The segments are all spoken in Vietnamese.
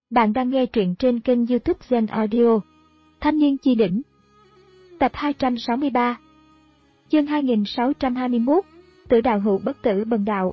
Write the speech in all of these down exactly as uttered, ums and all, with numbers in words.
Bạn đang nghe truyện trên kênh YouTube Zen Audio. Thanh niên chi đỉnh. Tập hai trăm sáu mươi ba. Chương hai nghìn sáu trăm hai mươi mốt. Tử đạo hữu bất tử bần đạo.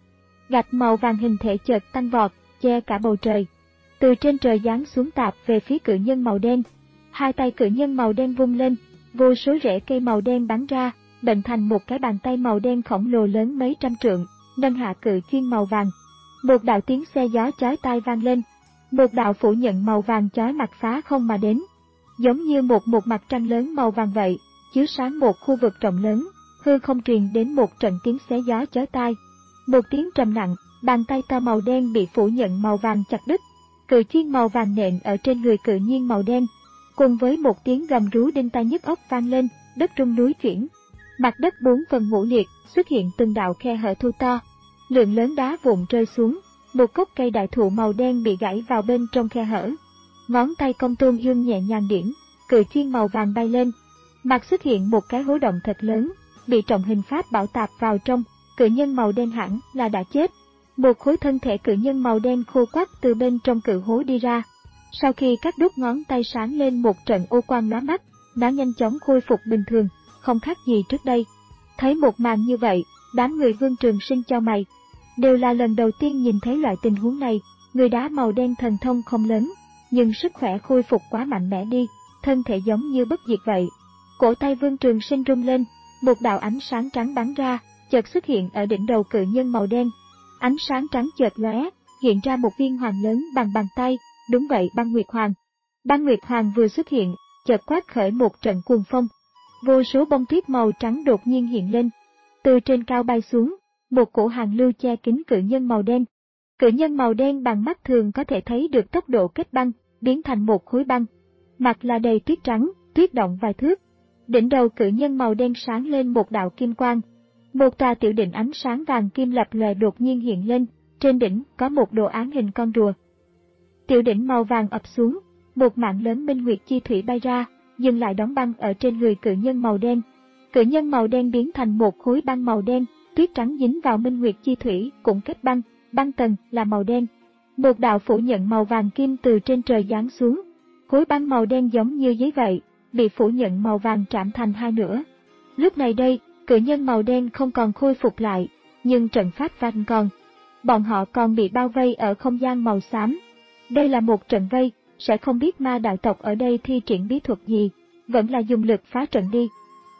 Gạch màu vàng hình thể chợt tăng vọt, che cả bầu trời. Từ trên trời giáng xuống tạp về phía cự nhân màu đen. Hai tay cự nhân màu đen vung lên, vô số rễ cây màu đen bắn ra, bệnh thành một cái bàn tay màu đen khổng lồ lớn mấy trăm trượng, nâng hạ cự chuyên màu vàng. Một đạo tiếng xe gió chói tai vang lên. Một đạo phủ nhận màu vàng chói mặt phá không mà đến, giống như một một mặt trăng lớn màu vàng vậy, chiếu sáng một khu vực rộng lớn. Hư không truyền đến một trận tiếng xé gió chói tai. Một tiếng trầm nặng, bàn tay to màu đen bị phủ nhận màu vàng chặt đứt. Cự chuyên màu vàng nện ở trên người cự nhiên màu đen, cùng với một tiếng gầm rú đinh tai nhức óc vang lên, đất rung núi chuyển. Mặt đất bốn phần ngũ liệt, xuất hiện từng đạo khe hở thu to, lượng lớn đá vụn rơi xuống. Một gốc cây đại thụ màu đen bị gãy vào bên trong khe hở. Ngón tay công tôn dương nhẹ nhàng điểm, cự chuyên màu vàng bay lên. Mặt xuất hiện một cái hố động thật lớn, bị trọng hình pháp bảo tạp vào trong. Cự nhân màu đen hẳn là đã chết. Một khối thân thể cự nhân màu đen khô quắt từ bên trong cự hố đi ra. Sau khi các đốt ngón tay sáng lên một trận ô quang lóa mắt, nó nhanh chóng khôi phục bình thường, không khác gì trước đây. Thấy một màn như vậy, đám người Vương Trường Sinh chau mày. Đều là lần đầu tiên nhìn thấy loại tình huống này. Người đá màu đen thần thông không lớn, nhưng sức khỏe khôi phục quá mạnh mẽ đi, thân thể giống như bất diệt vậy. Cổ tay Vương Trường Sinh rung lên, một đạo ánh sáng trắng bắn ra, chợt xuất hiện ở đỉnh đầu cự nhân màu đen. Ánh sáng trắng chợt lóe, hiện ra một viên hoàng lớn bằng bàn tay, đúng vậy, Băng Nguyệt Hoàng. Băng Nguyệt Hoàng vừa xuất hiện, chợt quát khởi một trận cuồng phong. Vô số bông tuyết màu trắng đột nhiên hiện lên, từ trên cao bay xuống. Một cổ hàn lưu che kín cự nhân màu đen. Cự nhân màu đen bằng mắt thường có thể thấy được tốc độ kết băng, biến thành một khối băng. Mặt là đầy tuyết trắng, tuyết động vài thước. Đỉnh đầu cự nhân màu đen sáng lên một đạo kim quang. Một tòa tiểu đỉnh ánh sáng vàng kim lập lòe đột nhiên hiện lên, trên đỉnh có một đồ án hình con rùa. Tiểu đỉnh màu vàng ập xuống, một mảng lớn minh nguyệt chi thủy bay ra, dừng lại đóng băng ở trên người cự nhân màu đen. Cự nhân màu đen biến thành một khối băng màu đen. Tuyết trắng dính vào minh nguyệt chi thủy cũng kết băng, băng tầng là màu đen. Một đạo phủ nhận màu vàng kim từ trên trời giáng xuống. Khối băng màu đen giống như giấy vậy, bị phủ nhận màu vàng trảm thành hai nửa. Lúc này đây, cự nhân màu đen không còn khôi phục lại, nhưng trận pháp vẫn còn. Bọn họ còn bị bao vây ở không gian màu xám. Đây là một trận vây, sẽ không biết ma đạo tộc ở đây thi triển bí thuật gì, vẫn là dùng lực phá trận đi.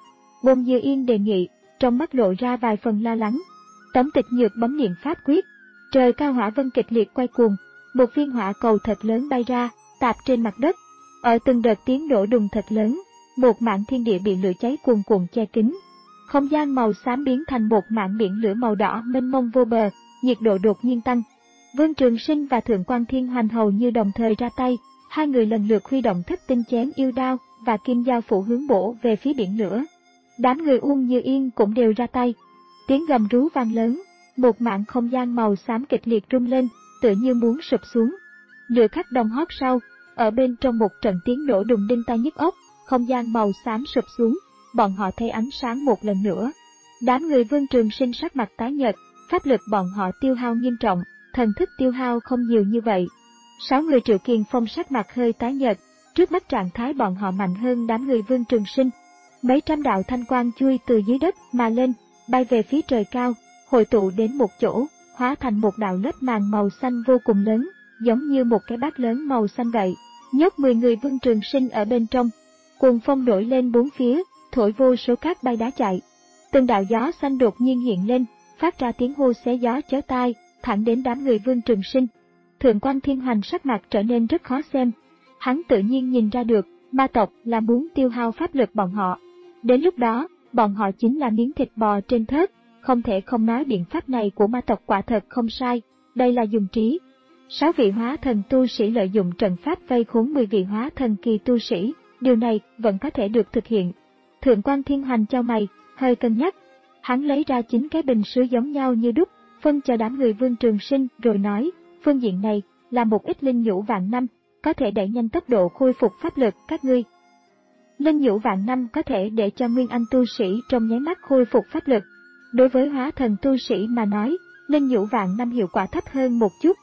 Bôn Dư Yên đề nghị, trong mắt lộ ra vài phần lo lắng. Tống Tịch Nhược bấm niệm pháp quyết, trời cao hỏa vân kịch liệt quay cuồng, một viên hỏa cầu thật lớn bay ra, tạp trên mặt đất. Ở từng đợt tiếng nổ đùng thật lớn, một mảng thiên địa bị lửa cháy cuồn cuộn che kín. Không gian màu xám biến thành một mảng biển lửa màu đỏ mênh mông vô bờ, nhiệt độ đột nhiên tăng. Vương Trường Sinh và Thượng Quan Thiên Hoành hầu như đồng thời ra tay, hai người lần lượt huy động thất tinh chém yêu đao và kim dao phủ hướng bổ về phía biển lửa. Đám người Uông Như Yên cũng đều ra tay. Tiếng gầm rú vang lớn, một mảng không gian màu xám kịch liệt rung lên, tựa như muốn sụp xuống. Nửa khắc đồng hót sau, ở bên trong một trận tiếng nổ đùng đinh tai nhức óc, không gian màu xám sụp xuống, bọn họ thấy ánh sáng một lần nữa. Đám người Vương Trường Sinh sắc mặt tái nhợt, pháp lực bọn họ tiêu hao nghiêm trọng, thần thức tiêu hao không nhiều như vậy. Sáu người Triệu Kiền Phong sắc mặt hơi tái nhợt, trước mắt trạng thái bọn họ mạnh hơn đám người Vương Trường Sinh. Mấy trăm đạo thanh quang chui từ dưới đất mà lên, bay về phía trời cao, hội tụ đến một chỗ, hóa thành một đạo lớp màng màu xanh vô cùng lớn, giống như một cái bát lớn màu xanh vậy. Nhốt mười người Vương Trường Sinh ở bên trong. Cuồng phong nổi lên bốn phía, thổi vô số cát bay đá chạy. Từng đạo gió xanh đột nhiên hiện lên, phát ra tiếng hô xé gió chói tai, thẳng đến đám người Vương Trường Sinh. Thượng Quan Thiên Hoành sắc mặt trở nên rất khó xem. Hắn tự nhiên nhìn ra được, ma tộc là muốn tiêu hao pháp lực bọn họ. Đến lúc đó, bọn họ chính là miếng thịt bò trên thớt, không thể không nói biện pháp này của ma tộc quả thật không sai, đây là dùng trí. Sáu vị hóa thần tu sĩ lợi dụng trận pháp vây khốn mười vị hóa thần kỳ tu sĩ, điều này vẫn có thể được thực hiện. Thượng Quan Thiên Hoành chau mày, hơi cân nhắc. Hắn lấy ra chín cái bình sứ giống nhau như đúc, phân cho đám người Vương Trường Sinh rồi nói, phương diện này là một ít linh nhũ vạn năm, có thể đẩy nhanh tốc độ khôi phục pháp lực các ngươi. Linh nhũ vạn năm có thể để cho nguyên anh tu sĩ trong nháy mắt khôi phục pháp lực. Đối với hóa thần tu sĩ mà nói, linh nhũ vạn năm hiệu quả thấp hơn một chút.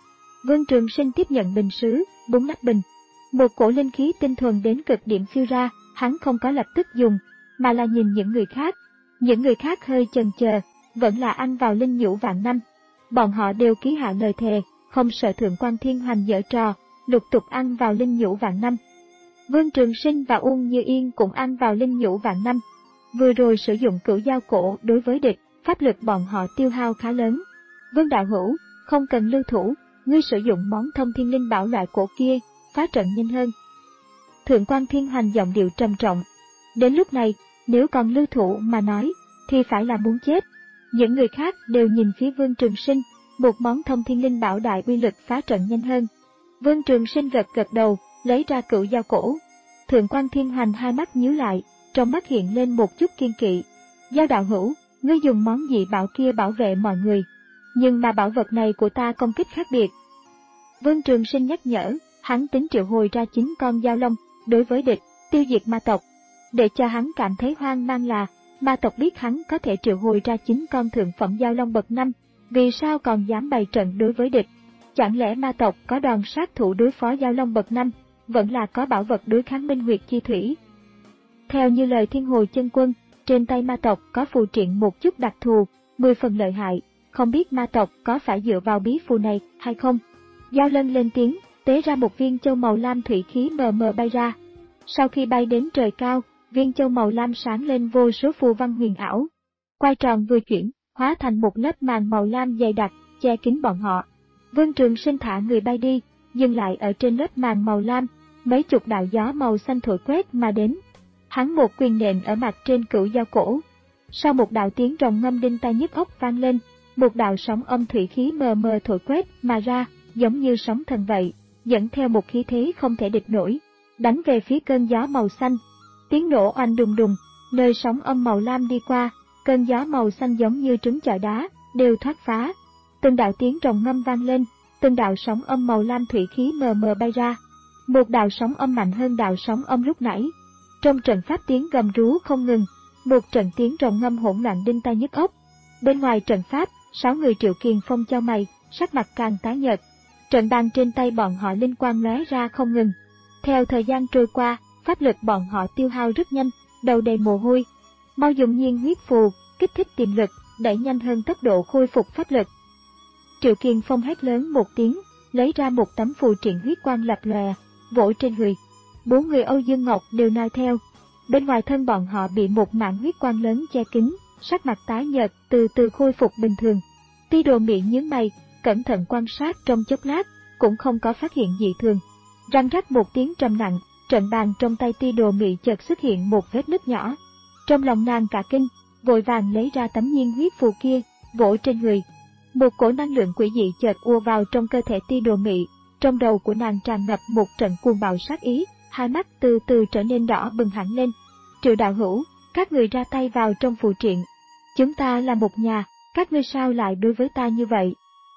Vương Trường Sinh tiếp nhận bình sứ, búng nắp bình. Một cổ linh khí tinh thuần đến cực điểm phiêu ra, hắn không có lập tức dùng, mà là nhìn những người khác. Những người khác hơi chần chờ, vẫn là ăn vào linh nhũ vạn năm. Bọn họ đều ký hạ lời thề, không sợ Thượng Quan Thiên Hoành giở trò, lục tục ăn vào linh nhũ vạn năm. Vương Trường Sinh và Uông Như Yên cũng ăn vào linh nhũ vạn năm. Vừa rồi sử dụng cửu giao cổ đối với địch, pháp lực bọn họ tiêu hao khá lớn. Vương đạo hữu, không cần lưu thủ, ngươi sử dụng món thông thiên linh bảo loại cổ kia, phá trận nhanh hơn. Thượng Quan Thiên Hoành giọng điệu trầm trọng. Đến lúc này, nếu còn lưu thủ mà nói, thì phải là muốn chết. Những người khác đều nhìn phía Vương Trường Sinh, một món thông thiên linh bảo đại uy lực phá trận nhanh hơn. Vương Trường Sinh gật gật đầu, lấy ra cửu giao cổ. Thượng Quan Thiên Hoành hai mắt nhíu lại, trong mắt hiện lên một chút kiên kỵ. Giao đạo hữu, ngươi dùng món dị bảo kia bảo vệ mọi người, nhưng mà bảo vật này của ta công kích khác biệt. Vương Trường Sinh nhắc nhở, hắn tính triệu hồi ra chín con giao long, đối với địch, tiêu diệt ma tộc. Để cho hắn cảm thấy hoang mang là, ma tộc biết hắn có thể triệu hồi ra chín con thượng phẩm giao long bậc năm, vì sao còn dám bày trận đối với địch? Chẳng lẽ ma tộc có đòn sát thủ đối phó giao long bậc năm, vẫn là có bảo vật đối kháng minh huyệt chi thủy? Theo như lời Thiên Hồ Chân Quân, trên tay ma tộc có phù triện một chút đặc thù, mười phần lợi hại, không biết ma tộc có phải dựa vào bí phù này hay không? Giao Lân lên tiếng, tế ra một viên châu màu lam thủy khí mờ mờ bay ra. Sau khi bay đến trời cao, viên châu màu lam sáng lên vô số phù văn huyền ảo. Quay tròn vừa chuyển, hóa thành một lớp màn màu lam dày đặc, che kín bọn họ. Vương Trường Sinh thả người bay đi, dừng lại ở trên lớp màn màu lam, mấy chục đạo gió màu xanh thổi quét mà đến. Hắn một quyền nện ở mặt trên cửu giao cổ. Sau một đạo tiếng rồng ngâm đinh tai nhức óc vang lên, một đạo sóng âm thủy khí mờ mờ thổi quét mà ra, giống như sóng thần vậy, dẫn theo một khí thế không thể địch nổi, đánh về phía cơn gió màu xanh. Tiếng nổ oanh đùng đùng, nơi sóng âm màu lam đi qua, cơn gió màu xanh giống như trứng chọi đá, đều thoát phá. Từng đạo tiếng rồng ngâm vang lên, từng đạo sóng âm màu lam thủy khí mờ mờ bay ra. Một đạo sóng âm mạnh hơn đạo sóng âm lúc nãy. Trong trận pháp tiếng gầm rú không ngừng, một trận tiếng rồng ngâm hỗn loạn đinh tai nhức óc. Bên ngoài trận pháp, sáu người Triệu Kiền Phong chau mày, sắc mặt càng tái nhợt. Trận bàn trên tay bọn họ linh quang lóe ra không ngừng. Theo thời gian trôi qua, pháp lực bọn họ tiêu hao rất nhanh, đầu đầy mồ hôi. Mau dùng nhiên huyết phù, kích thích tiềm lực, đẩy nhanh hơn tốc độ khôi phục pháp lực. Triệu Kiền Phong hét lớn một tiếng, lấy ra một tấm phù triện huyết quang lập lòe, vỗ trên người. Bốn người Âu Dương Ngọc đều noi theo. Bên ngoài thân bọn họ bị một mảng huyết quang lớn che kín, sắc mặt tái nhợt, từ từ khôi phục bình thường. Ti Đồ Mị nhướng mày, cẩn thận quan sát trong chốc lát, cũng không có phát hiện dị thường. Răng rắc một tiếng trầm nặng, trận bàn trong tay Ti Đồ Mị chợt xuất hiện một vết nứt nhỏ. Trong lòng nàng cả kinh, vội vàng lấy ra tấm nhiên huyết phù kia, vỗ trên người. Một cổ năng lượng quỷ dị chợt ùa vào trong cơ thể Ti Đồ Mị, trong đầu của nàng tràn ngập một trận cuồng bạo sát ý, hai mắt từ từ trở nên đỏ bừng hẳn lên. Triệu đạo hữu, các người ra tay vào trong phù triện. Chúng ta là một nhà, các ngươi sao lại đối với ta như vậy?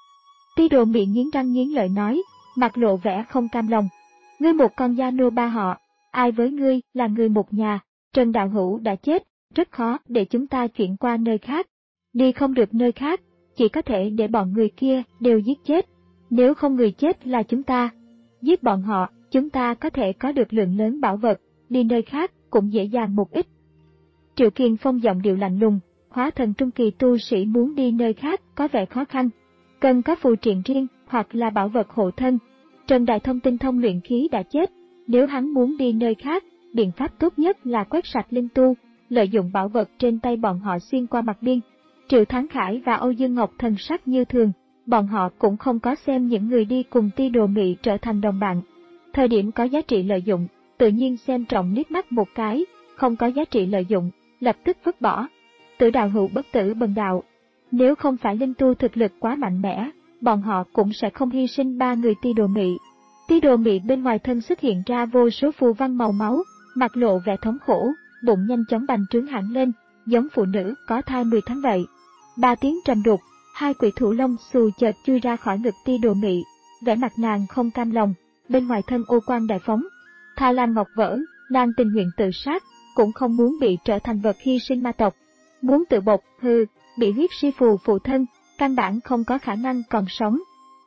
Ti Đồ Mị nghiến răng nghiến lợi nói, mặt lộ vẻ không cam lòng. Ngươi một con gia nô ba họ, ai với ngươi là người một nhà, Trần đạo hữu đã chết, rất khó để chúng ta chuyển qua nơi khác. Đi không được nơi khác, chỉ có thể để bọn người kia đều giết chết. Nếu không người chết là chúng ta. Giết bọn họ, chúng ta có thể có được lượng lớn bảo vật, đi nơi khác cũng dễ dàng một ít. Triệu Kiền Phong giọng điệu lạnh lùng, hóa thần trung kỳ tu sĩ muốn đi nơi khác có vẻ khó khăn. Cần có phù triện riêng hoặc là bảo vật hộ thân. Trần Đại Thông tinh thông luyện khí đã chết, nếu hắn muốn đi nơi khác, biện pháp tốt nhất là quét sạch linh tu, lợi dụng bảo vật trên tay bọn họ xuyên qua mặt biên. Triệu Thắng Khải và Âu Dương Ngọc thần sắc như thường, bọn họ cũng không có xem những người đi cùng Ti Đồ Mị trở thành đồng bạn. Thời điểm có giá trị lợi dụng, tự nhiên xem trọng liếc mắt một cái, không có giá trị lợi dụng, lập tức vứt bỏ. Tử đạo hữu bất tử bần đạo. Nếu không phải linh tu thực lực quá mạnh mẽ, bọn họ cũng sẽ không hy sinh ba người Ti Đồ Mị. Ti Đồ Mị bên ngoài thân xuất hiện ra vô số phù văn màu máu, mặt lộ vẻ thống khổ, bụng nhanh chóng bành trướng hẳn lên, giống phụ nữ có thai mười tháng vậy. Ba tiếng trầm đục, hai quỷ thủ lông xù chợt chui ra khỏi ngực Ti Đồ Mị, vẻ mặt nàng không cam lòng, bên ngoài thân ô quang đại phóng. Tha Lam Ngọc vỡ, nàng tình nguyện tự sát, cũng không muốn bị trở thành vật hy sinh ma tộc. Muốn tự bộc, hừ, bị huyết si phù phụ thân, căn bản không có khả năng còn sống.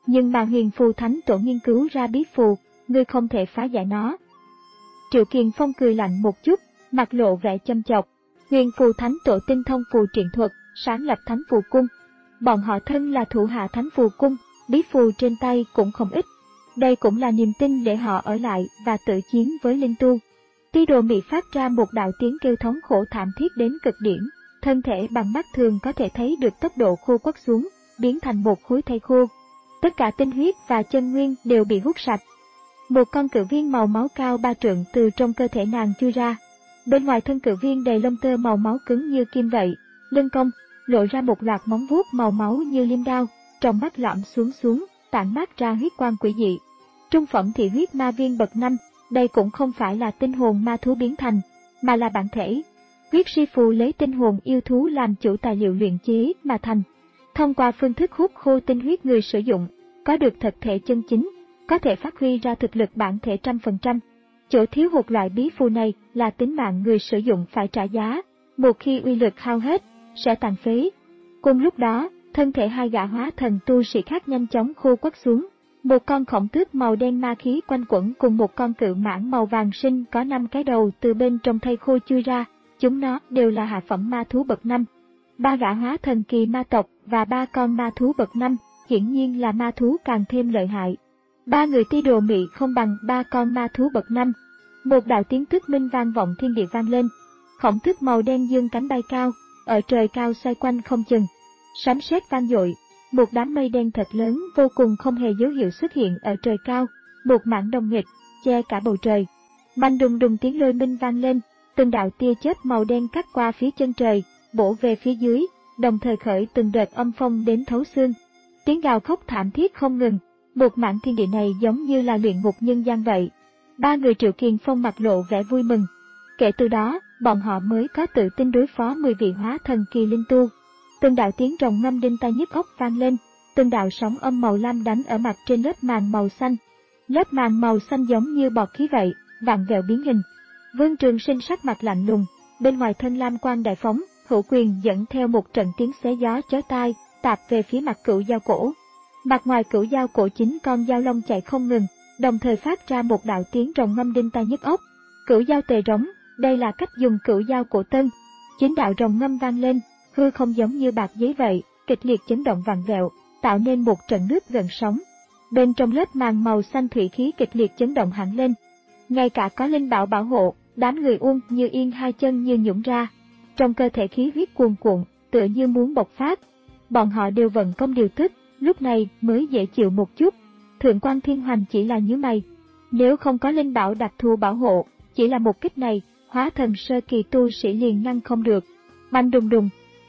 Nhưng mà Huyền Phù Thánh Tổ nghiên cứu ra bí phù, ngươi không thể phá giải nó. Triệu Kiền Phong cười lạnh một chút, mặt lộ vẻ châm chọc. Huyền Phù Thánh Tổ tinh thông phù triện thuật, sáng lập Thánh Phù Cung. Bọn họ thân là thủ hạ Thánh Phù Cung, bí phù trên tay cũng không ít. Đây cũng là niềm tin để họ ở lại và tự chiến với linh tu. Ti Đồ Mị phát ra một đạo tiếng kêu thống khổ thảm thiết đến cực điểm, thân thể bằng mắt thường có thể thấy được tốc độ khô quắt xuống, biến thành một khối thây khô. Tất cả tinh huyết và chân nguyên đều bị hút sạch. Một con cự viên màu máu cao ba trượng từ trong cơ thể nàng chui ra. Bên ngoài thân cự viên đầy lông tơ màu máu cứng như kim vậy, lưng cong, lộ ra một loạt móng vuốt màu máu như liêm đao, trong mắt lõm xuống xuống, tản mát ra huyết quang quỷ dị. Trung phẩm thị huyết ma viên bậc năm, đây cũng không phải là tinh hồn ma thú biến thành, mà là bản thể. Huyết si phù lấy tinh hồn yêu thú làm chủ tài liệu luyện chế mà thành. Thông qua phương thức hút khô tinh huyết người sử dụng, có được thực thể chân chính, có thể phát huy ra thực lực bản thể trăm phần trăm. Chỗ thiếu hụt loại bí phù này là tính mạng người sử dụng phải trả giá, một khi uy lực hao hết, sẽ tàn phế. Cùng lúc đó, thân thể hai gã hóa thần tu sĩ khác nhanh chóng khô quắt xuống. Một con khổng tước màu đen ma khí quanh quẩn cùng một con cự mãng màu vàng sinh có năm cái đầu từ bên trong thây khô chui ra, chúng nó đều là hạ phẩm ma thú bậc năm. Ba gã hóa thần kỳ ma tộc và ba con ma thú bậc năm, hiển nhiên là ma thú càng thêm lợi hại. Ba người Ti Đồ Mị không bằng ba con ma thú bậc năm. Một đạo tiếng tước minh vang vọng thiên địa vang lên. Khổng tước màu đen dương cánh bay cao, ở trời cao xoay quanh không chừng. Sấm sét vang dội, một đám mây đen thật lớn vô cùng không hề dấu hiệu xuất hiện ở trời cao, một mảng đông nghịch che cả bầu trời. Bành đùng đùng tiếng lôi minh vang lên, từng đạo tia chớp màu đen cắt qua phía chân trời, bổ về phía dưới, đồng thời khởi từng đợt âm phong đến thấu xương. Tiếng gào khóc thảm thiết không ngừng, một mảng thiên địa này giống như là luyện ngục nhân gian vậy. Ba người Triệu Kiền Phong mặt lộ vẻ vui mừng. Kể từ đó, bọn họ mới có tự tin đối phó mười vị hóa thần kỳ linh tu. Từng đạo tiếng rồng ngâm đinh tai nhức óc vang lên, từng đạo sóng âm màu lam đánh ở mặt trên lớp màng màu xanh. Lớp màng màu xanh giống như bọt khí vậy, vặn vẹo biến hình. Vương Trường Sinh sắc mặt lạnh lùng, bên ngoài thân lam quang đại phóng, hữu quyền dẫn theo một trận tiếng xé gió chói tai, tạt về phía mặt Cửu Dao Cổ. Mặt ngoài Cửu Dao Cổ chín con dao long chạy không ngừng, đồng thời phát ra một đạo tiếng rồng ngâm đinh tai nhức óc. Cửu Dao Tề Rống, đây là cách dùng Cửu Dao Cổ tân. Chín đạo rồng ngâm vang lên, hư không giống như bạc giấy vậy, kịch liệt chấn động vặn vẹo, tạo nên một trận nước gần sóng. Bên trong lớp màng màu xanh thủy khí kịch liệt chấn động hẳn lên. Ngay cả có linh bảo bảo hộ, đám người Uông Như Yên hai chân như nhũn ra. Trong cơ thể khí huyết cuồn cuộn, tựa như muốn bộc phát. Bọn họ đều vận công điều tức, lúc này mới dễ chịu một chút. Thượng quan Thiên Hoành chỉ là nhíu mày. Nếu không có linh bảo đặc thù bảo hộ, chỉ là một kích này, hóa thần sơ kỳ tu sĩ liền ngăn không được. Bành đùng đùng.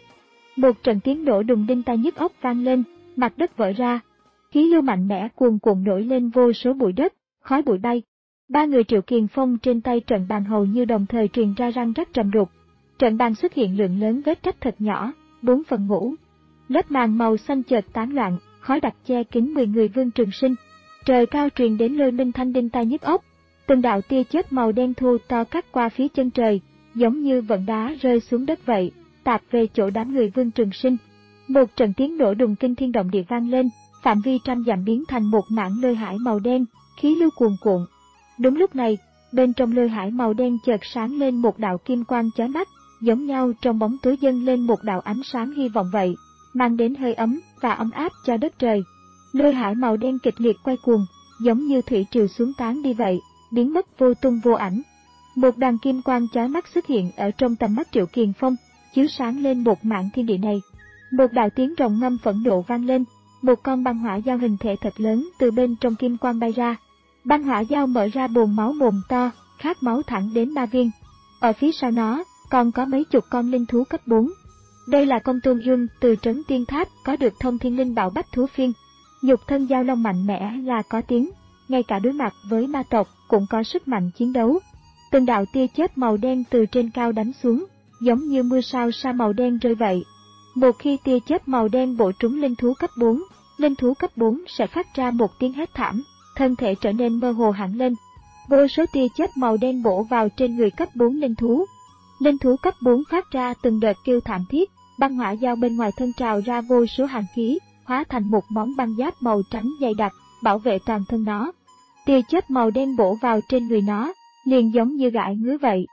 Một trận tiếng nổ đùng đinh tai nhức óc vang lên, mặt đất vỡ ra. Khí lưu mạnh mẽ cuồn cuộn nổi lên vô số bụi đất, khói bụi bay. Ba người Triệu Kiền Phong trên tay trận bàn hầu như đồng thời truyền ra răng rắc trầm đục. Trận bàn xuất hiện lượng lớn vết rách thật nhỏ, bốn phần ngũ. Lớp màng màu xanh chợt tán loạn, khói đặc che kín mười người Vương Trường Sinh. Trời cao truyền đến lôi minh thanh đinh tai nhức óc. Từng đạo tia chớp màu đen thô to cắt qua phía chân trời, giống như vận đá rơi xuống đất vậy, tạt về chỗ đám người Vương Trường Sinh. Một trận tiếng nổ đùng kinh thiên động địa vang lên, phạm vi trăm dặm biến thành một mảng lôi hải màu đen, khí lưu cuồn cuộn. Đúng lúc này, bên trong lôi hải màu đen chợt sáng lên một đạo kim quang chói mắt, giống nhau trong bóng tối dâng lên một đạo ánh sáng hy vọng vậy, mang đến hơi ấm và ấm áp cho đất trời. Lôi hải màu đen kịch liệt quay cuồng, giống như thủy triều xuống tán đi vậy, biến mất vô tung vô ảnh. Một đàn kim quang chói mắt xuất hiện ở trong tầm mắt Triệu Kiền Phong, chiếu sáng lên một mảng thiên địa này. Một đạo tiếng rồng ngâm phẫn nộ vang lên, một con băng hỏa dao hình thể thật lớn từ bên trong kim quang bay ra. Băng hỏa dao mở ra bồn máu mồm to, khát máu thẳng đến ma viên. Ở phía sau nó, còn có mấy chục con linh thú cấp bốn. Đây là công tôn dương từ trấn Tiên Tháp có được thông thiên linh bảo bách thú phiên. Nhục thân dao long mạnh mẽ là có tiếng, ngay cả đối mặt với ma tộc cũng có sức mạnh chiến đấu. Từng đạo tia chớp màu đen từ trên cao đánh xuống, giống như mưa sao sa màu đen rơi vậy. Một khi tia chớp màu đen bổ trúng linh thú cấp bốn, linh thú cấp bốn sẽ phát ra một tiếng hét thảm, thân thể trở nên mơ hồ hẳn lên. Vô số tia chớp màu đen bổ vào trên người cấp bốn linh thú. Linh thú cấp bốn phát ra từng đợt kêu thảm thiết, băng hỏa dao bên ngoài thân trào ra vô số hàn khí, hóa thành một món băng giáp màu trắng dày đặc, bảo vệ toàn thân nó. Tia chớp màu đen bổ vào trên người nó, liền giống như gãi ngứa vậy.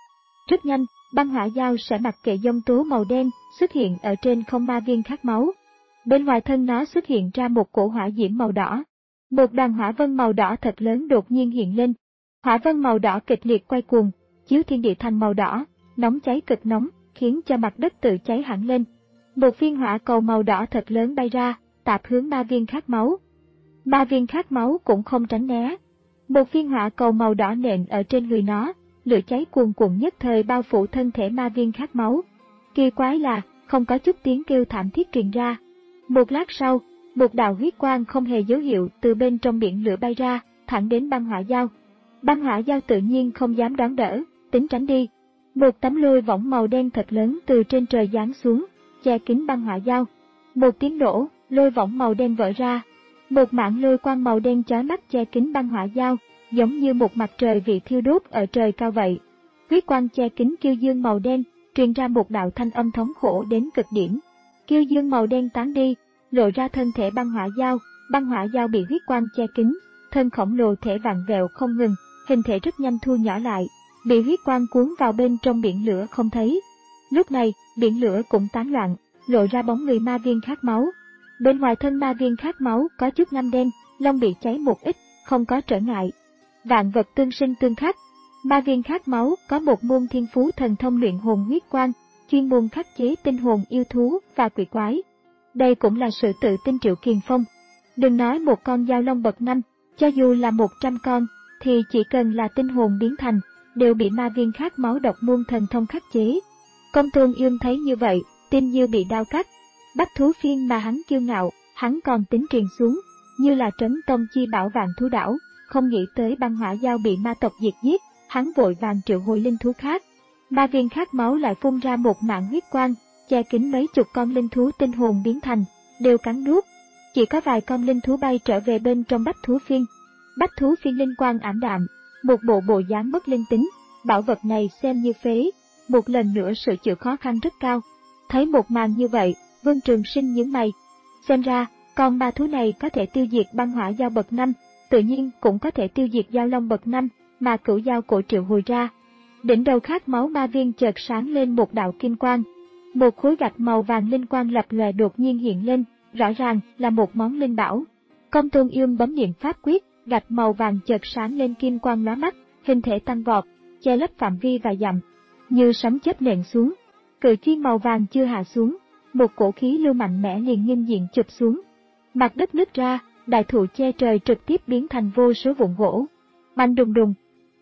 Rất nhanh, băng hỏa dao sẽ mặc kệ giông tố màu đen xuất hiện ở trên không ma viên khát máu. Bên ngoài thân nó xuất hiện ra một cổ hỏa diễm màu đỏ. Một đoàn hỏa vân màu đỏ thật lớn đột nhiên hiện lên. Hỏa vân màu đỏ kịch liệt quay cuồng, chiếu thiên địa thành màu đỏ, nóng cháy cực nóng, khiến cho mặt đất tự cháy hẳn lên. Một viên hỏa cầu màu đỏ thật lớn bay ra, tạp hướng ma viên khát máu. Ma viên khát máu cũng không tránh né. Một viên hỏa cầu màu đỏ nện ở trên người nó, lửa cháy cuồn cuộn nhất thời bao phủ thân thể ma viên khát máu. Kỳ quái là, không có chút tiếng kêu thảm thiết truyền ra. Một lát sau, một đạo huyết quang không hề dấu hiệu từ bên trong biển lửa bay ra, thẳng đến băng hỏa dao. Băng hỏa dao tự nhiên không dám đón đỡ, tính tránh đi. Một tấm lôi võng màu đen thật lớn từ trên trời giáng xuống, che kín băng hỏa dao. Một tiếng nổ, lôi võng màu đen vỡ ra. Một mảng lôi quang màu đen chói mắt che kín băng hỏa dao, giống như một mặt trời bị thiêu đốt ở trời cao vậy. Huyết quang che kín kiêu dương màu đen, truyền ra một đạo thanh âm thống khổ đến cực điểm. Kiêu dương màu đen tán đi, lộ ra thân thể băng hỏa dao, băng hỏa dao bị huyết quang che kín, thân khổng lồ thể vặn vẹo không ngừng, hình thể rất nhanh thu nhỏ lại, bị huyết quang cuốn vào bên trong biển lửa không thấy. Lúc này, biển lửa cũng tán loạn, lộ ra bóng người ma viên khát máu. Bên ngoài thân ma viên khát máu có chút ngăm đen, lông bị cháy một ít, không có trở ngại. Vạn vật tương sinh tương khắc. Ma viên khát máu có một môn thiên phú thần thông luyện hồn huyết quang, chuyên môn khắc chế tinh hồn yêu thú và quỷ quái. Đây cũng là sự tự tin Triệu Kiền Phong. Đừng nói một con dao long bậc năm, cho dù là một trăm con, thì chỉ cần là tinh hồn biến thành, đều bị ma viên khát máu độc môn thần thông khắc chế. Công Tôn Ương thấy như vậy, tim như bị đau cắt. Bách thú phiên mà hắn kiêu ngạo, hắn còn tính truyền xuống, như là trấn tông chi bảo vạn thú đảo, không nghĩ tới băng hỏa dao bị ma tộc diệt giết, hắn vội vàng triệu hồi linh thú khác. Ma viên khát máu lại phun ra một mạng huyết quang, che kín mấy chục con linh thú tinh hồn biến thành, đều cắn nuốt. Chỉ có vài con linh thú bay trở về bên trong bách thú phiên. Bách thú phiên linh quang ảm đạm, một bộ bộ dáng mất linh tính, bảo vật này xem như phế, một lần nữa sửa chữa khó khăn rất cao. Thấy một màn như vậy, Vương Trường Sinh nhướng mày. Xem ra, con ma thú này có thể tiêu diệt băng hỏa dao bậc năm, tự nhiên cũng có thể tiêu diệt dao long bậc năm, mà cửu dao cổ triệu hồi ra. Đỉnh đầu khát máu ma viên chợt sáng lên một đạo kim quang. Một khối gạch màu vàng linh quang lập lòe đột nhiên hiện lên, rõ ràng là một món linh bảo. Công Tôn Ương bấm niệm pháp quyết, gạch màu vàng chợt sáng lên kim quang lóa mắt, hình thể tăng vọt, che lấp phạm vi vài dặm, như sấm chớp nện xuống. Cự chuyên màu vàng chưa hạ xuống, một cổ khí lưu mạnh mẽ liền nghênh diện chụp xuống. Mặt đất nứt ra, đại thụ che trời trực tiếp biến thành vô số vụn gỗ. Mạnh đùng đùng.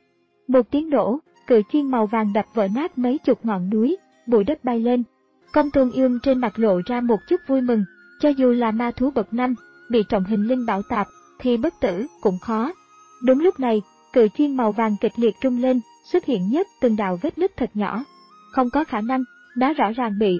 Một tiếng nổ, cự chuyên màu vàng đập vỡ nát mấy chục ngọn núi, bụi đất bay lên. Công Tôn Ương trên mặt lộ ra một chút vui mừng, cho dù là ma thú bậc năm, bị trọng hình linh bảo tạp, thì bất tử cũng khó. Đúng lúc này, cự chuyên màu vàng kịch liệt rung lên, xuất hiện nhất từng đạo vết nứt thật nhỏ. Không có khả năng, đã rõ ràng bị.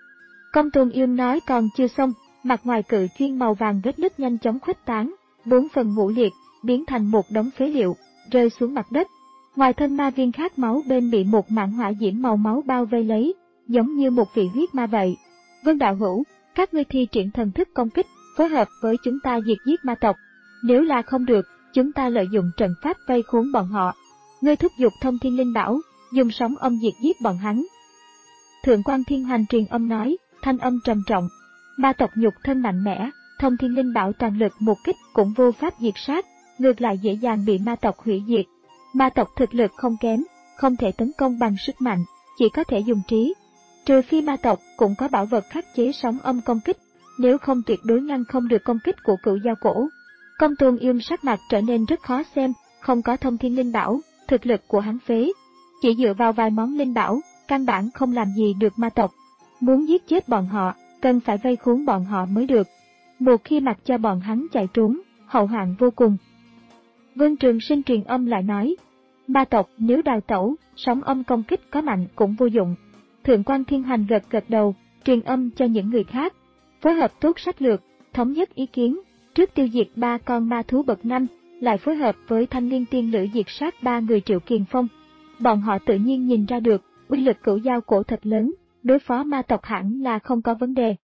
Công Tôn Ương nói còn chưa xong, mặt ngoài cự chuyên màu vàng vết nứt nhanh chóng khuếch tán, bốn phần ngũ liệt, biến thành một đống phế liệu, rơi xuống mặt đất. Ngoài thân ma viên khát máu bên bị một mảng hỏa diễm màu máu bao vây lấy, giống như một vị huyết ma vậy. Vương đạo hữu, các ngươi thi triển thần thức công kích, phối hợp với chúng ta diệt giết ma tộc. Nếu là không được, chúng ta lợi dụng trận pháp vây khốn bọn họ. Ngươi thúc giục thông thiên linh bảo, dùng sóng âm diệt giết bọn hắn. Thượng quan Thiên Hành truyền âm nói, thanh âm trầm trọng. Ma tộc nhục thân mạnh mẽ, thông thiên linh bảo toàn lực một kích cũng vô pháp diệt sát, ngược lại dễ dàng bị ma tộc hủy diệt. Ma tộc thực lực không kém, không thể tấn công bằng sức mạnh, chỉ có thể dùng trí. Trừ phi ma tộc cũng có bảo vật khắc chế sóng âm công kích, nếu không tuyệt đối ngăn không được công kích của cửu dao cổ. Công Tôn Ương sắc mặt trở nên rất khó xem, không có thông thiên linh bảo, thực lực của hắn phế. Chỉ dựa vào vài món linh bảo, căn bản không làm gì được ma tộc. Muốn giết chết bọn họ, cần phải vây khốn bọn họ mới được. Một khi mặc cho bọn hắn chạy trốn, hậu hoạn vô cùng. Vương Trường Sinh truyền âm lại nói, ma tộc nếu đào tẩu, sóng âm công kích có mạnh cũng vô dụng. Thượng quan Thiên Hành gật gật đầu, truyền âm cho những người khác, phối hợp tốt sách lược, thống nhất ý kiến, trước tiêu diệt ba con ma thú bậc năm, lại phối hợp với thanh liên tiên lữ diệt sát ba người Triệu Kiền Phong. Bọn họ tự nhiên nhìn ra được, uy lực cửu dao cổ thật lớn, đối phó ma tộc hẳn là không có vấn đề.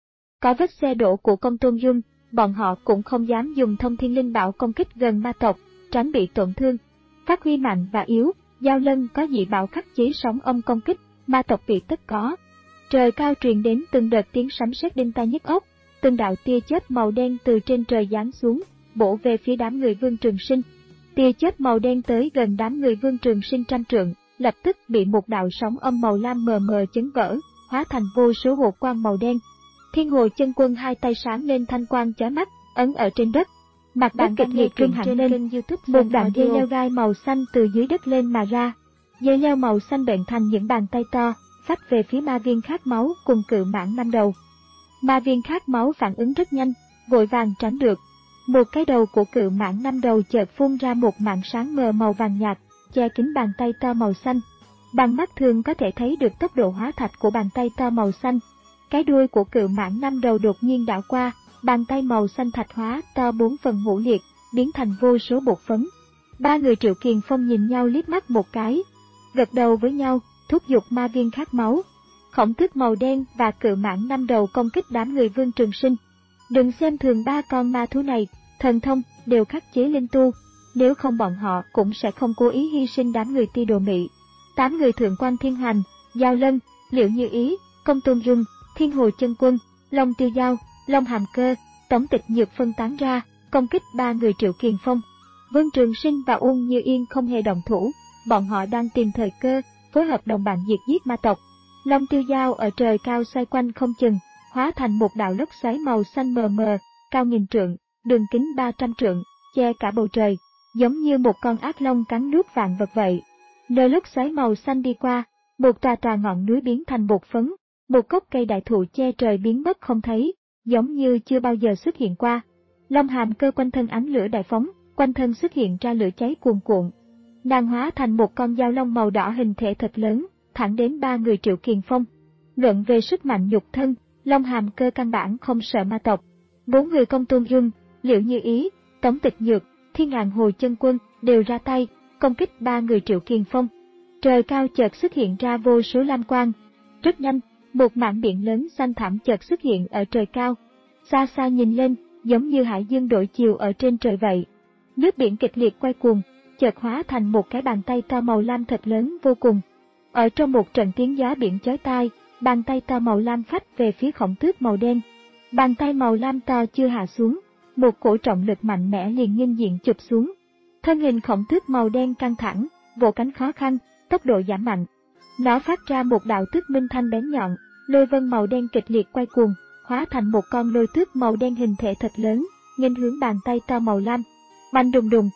Có vết xe đổ của Công Tôn Dung, bọn họ cũng không dám dùng thông thiên linh bảo công kích gần ma tộc, tránh bị tổn thương. Phát huy mạnh và yếu, Giao Lân có dị bảo khắc chế sóng âm công kích, ma tộc bị tất có. Trời cao truyền đến từng đợt tiếng sấm sét đinh tai nhức óc, từng đạo tia chớp màu đen từ trên trời giáng xuống, bổ về phía đám người Vương Trường Sinh. Tia chớp màu đen tới gần đám người Vương Trường Sinh trăm trượng, lập tức bị một đạo sóng âm màu lam mờ mờ chấn vỡ, hóa thành vô số hồ quang màu đen. Thiên Hồ Chân Quân hai tay sáng lên thanh quang chói mắt, ấn ở trên đất. Mặt đất kịch liệt rung hẳn lên, một đoạn dây leo gai màu xanh từ dưới đất lên mà ra. Dây leo màu xanh bệnh thành những bàn tay to, phách về phía ma viên khát máu cùng cự mãng năm đầu. Ma viên khát máu phản ứng rất nhanh, vội vàng tránh được. Một cái đầu của cự mãng năm đầu chợt phun ra một mảng sáng mờ màu vàng nhạt, che kín bàn tay to màu xanh. Bằng mắt thường có thể thấy được tốc độ hóa thạch của bàn tay to màu xanh. Cái đuôi của cự mãng năm đầu đột nhiên đảo qua, bàn tay màu xanh thạch hóa to bốn phần ngũ liệt, biến thành vô số bột phấn. Ba người Triệu Kiền Phong nhìn nhau liếc mắt một cái, gật đầu với nhau, thúc giục ma viên khát máu. Khổng tước màu đen và cự mãng năm đầu công kích đám người Vương Trường Sinh. Đừng xem thường ba con ma thú này, thần thông đều khắc chế linh tu, nếu không bọn họ cũng sẽ không cố ý hy sinh đám người Ti Đồ Mị. Tám người Thượng Quan Thiên Hoành, Giao Lân, Liễu Như Ý, Công Tôn Dung, Thiên Hồ Chân Quân, Long Tiêu Giao, Long Hàm Cơ, Tống Tịch Nhược phân tán ra, công kích ba người Triệu Kiền Phong. Vương Trường Sinh và Uông Như Yên không hề động thủ, bọn họ đang tìm thời cơ, phối hợp đồng bạn diệt giết ma tộc. Long Tiêu Giao ở trời cao xoay quanh không chừng, hóa thành một đạo lốc xoáy màu xanh mờ mờ, cao nghìn trượng, đường kính ba trăm trượng, che cả bầu trời, giống như một con ác long cắn nuốt vạn vật vậy. Nơi lốc xoáy màu xanh đi qua, một tòa tòa ngọn núi biến thành bột phấn, một gốc cây đại thụ che trời biến mất không thấy, giống như chưa bao giờ xuất hiện qua. Long Hàm Cơ quanh thân ánh lửa đại phóng, quanh thân xuất hiện ra lửa cháy cuồn cuộn. Nàng hóa thành một con dao long màu đỏ hình thể thật lớn, thẳng đến ba người Triệu Kiền Phong. Luận về sức mạnh nhục thân, Long Hàm Cơ căn bản không sợ ma tộc. Bốn người Công Tôn Dung, Liễu Như Ý, Tống Tịch Nhược, Thiên Ngàn Hồ Chân Quân đều ra tay, công kích ba người Triệu Kiền Phong. Trời cao chợt xuất hiện ra vô số lam quang. Rất nhanh, một mảng biển lớn xanh thẳm chợt xuất hiện ở trời cao. Xa xa nhìn lên, giống như hải dương đổi chiều ở trên trời vậy. Nước biển kịch liệt quay cuồng, chợt hóa thành một cái bàn tay to màu lam thật lớn vô cùng. Ở trong một trận tiếng gió biển chói tai, bàn tay to màu lam phách về phía Khổng Tước màu đen. Bàn tay màu lam to chưa hạ xuống, một cổ trọng lực mạnh mẽ liền nghênh diện chụp xuống. Thân hình Khổng Tước màu đen căng thẳng, vỗ cánh khó khăn, tốc độ giảm mạnh. Nó phát ra một đạo tước minh thanh bén nhọn, lôi vân màu đen kịch liệt quay cuồng, hóa thành một con lôi tước màu đen hình thể thật lớn, nghênh hướng bàn tay to màu lam. Bành đùng đùng.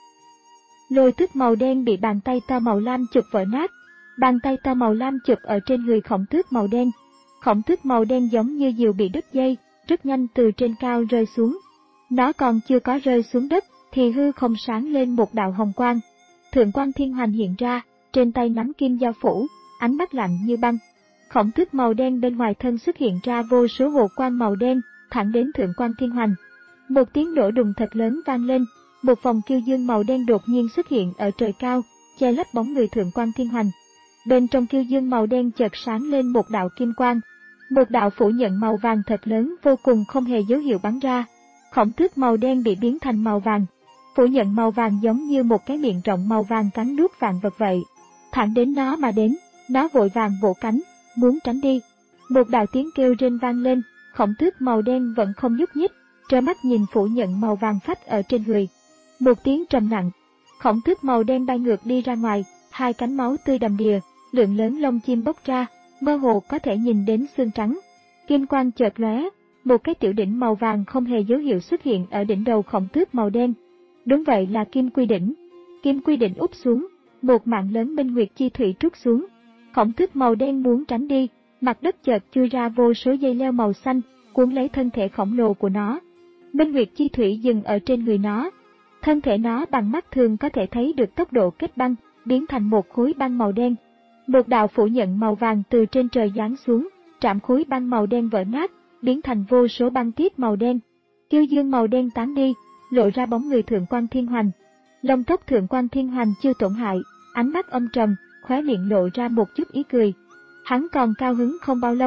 Lôi tước màu đen bị bàn tay to màu lam chụp vỡ nát. Bàn tay to màu lam chụp ở trên người Khổng Tước màu đen. Khổng Tước màu đen giống như diều bị đứt dây, rất nhanh từ trên cao rơi xuống. Nó còn chưa có rơi xuống đất, thì hư không sáng lên một đạo hồng quang. Thượng Quan Thiên Hoành hiện ra, trên tay nắm kim giao phủ, ánh mắt lạnh như băng. Khổng Tước màu đen bên ngoài thân xuất hiện ra vô số hồ quang màu đen, thẳng đến Thượng Quan Thiên Hoành. Một tiếng nổ đùng thật lớn vang lên, một vòng kiêu dương màu đen đột nhiên xuất hiện ở trời cao, che lấp bóng người Thượng Quan Thiên Hoành. Bên trong kiêu dương màu đen chợt sáng lên một đạo kim quang, một đạo phủ nhận màu vàng thật lớn vô cùng không hề dấu hiệu bắn ra. Khổng Tước màu đen bị biến thành màu vàng. Phủ nhận màu vàng giống như một cái miệng rộng màu vàng cắn nuốt vạn vật vậy. Thẳng đến nó mà đến, nó vội vàng vỗ cánh, muốn tránh đi. Một đạo tiếng kêu rên vang lên, Khổng Tước màu đen vẫn không nhúc nhích, trơ mắt nhìn phủ nhận màu vàng phách ở trên người. Một tiếng trầm nặng, Khổng Tước màu đen bay ngược đi ra ngoài, hai cánh máu tươi đầm đìa, lượng lớn lông chim bốc ra, mơ hồ có thể nhìn đến xương trắng. Kim quang chợt lóe, một cái tiểu đỉnh màu vàng không hề dấu hiệu xuất hiện ở đỉnh đầu Khổng Tước màu đen. Đúng vậy là Kim Quy đỉnh. Kim Quy đỉnh úp xuống, một mạng lớn minh nguyệt chi thủy trút xuống. Khổng Tước màu đen muốn tránh đi, mặt đất chợt chui ra vô số dây leo màu xanh, cuốn lấy thân thể khổng lồ của nó. Minh nguyệt chi thủy dừng ở trên người nó. Thân thể nó bằng mắt thường có thể thấy được tốc độ kết băng, biến thành một khối băng màu đen. Một đạo phủ nhận màu vàng từ trên trời giáng xuống, trảm khối băng màu đen vỡ nát, biến thành vô số băng tiếp màu đen. Kiêu dương màu đen tán đi, lộ ra bóng người Thượng Quan Thiên Hoành. Lông tóc Thượng Quan Thiên Hoành chưa tổn hại, ánh mắt âm trầm, khóe miệng lộ ra một chút ý cười. Hắn còn cao hứng không bao lâu,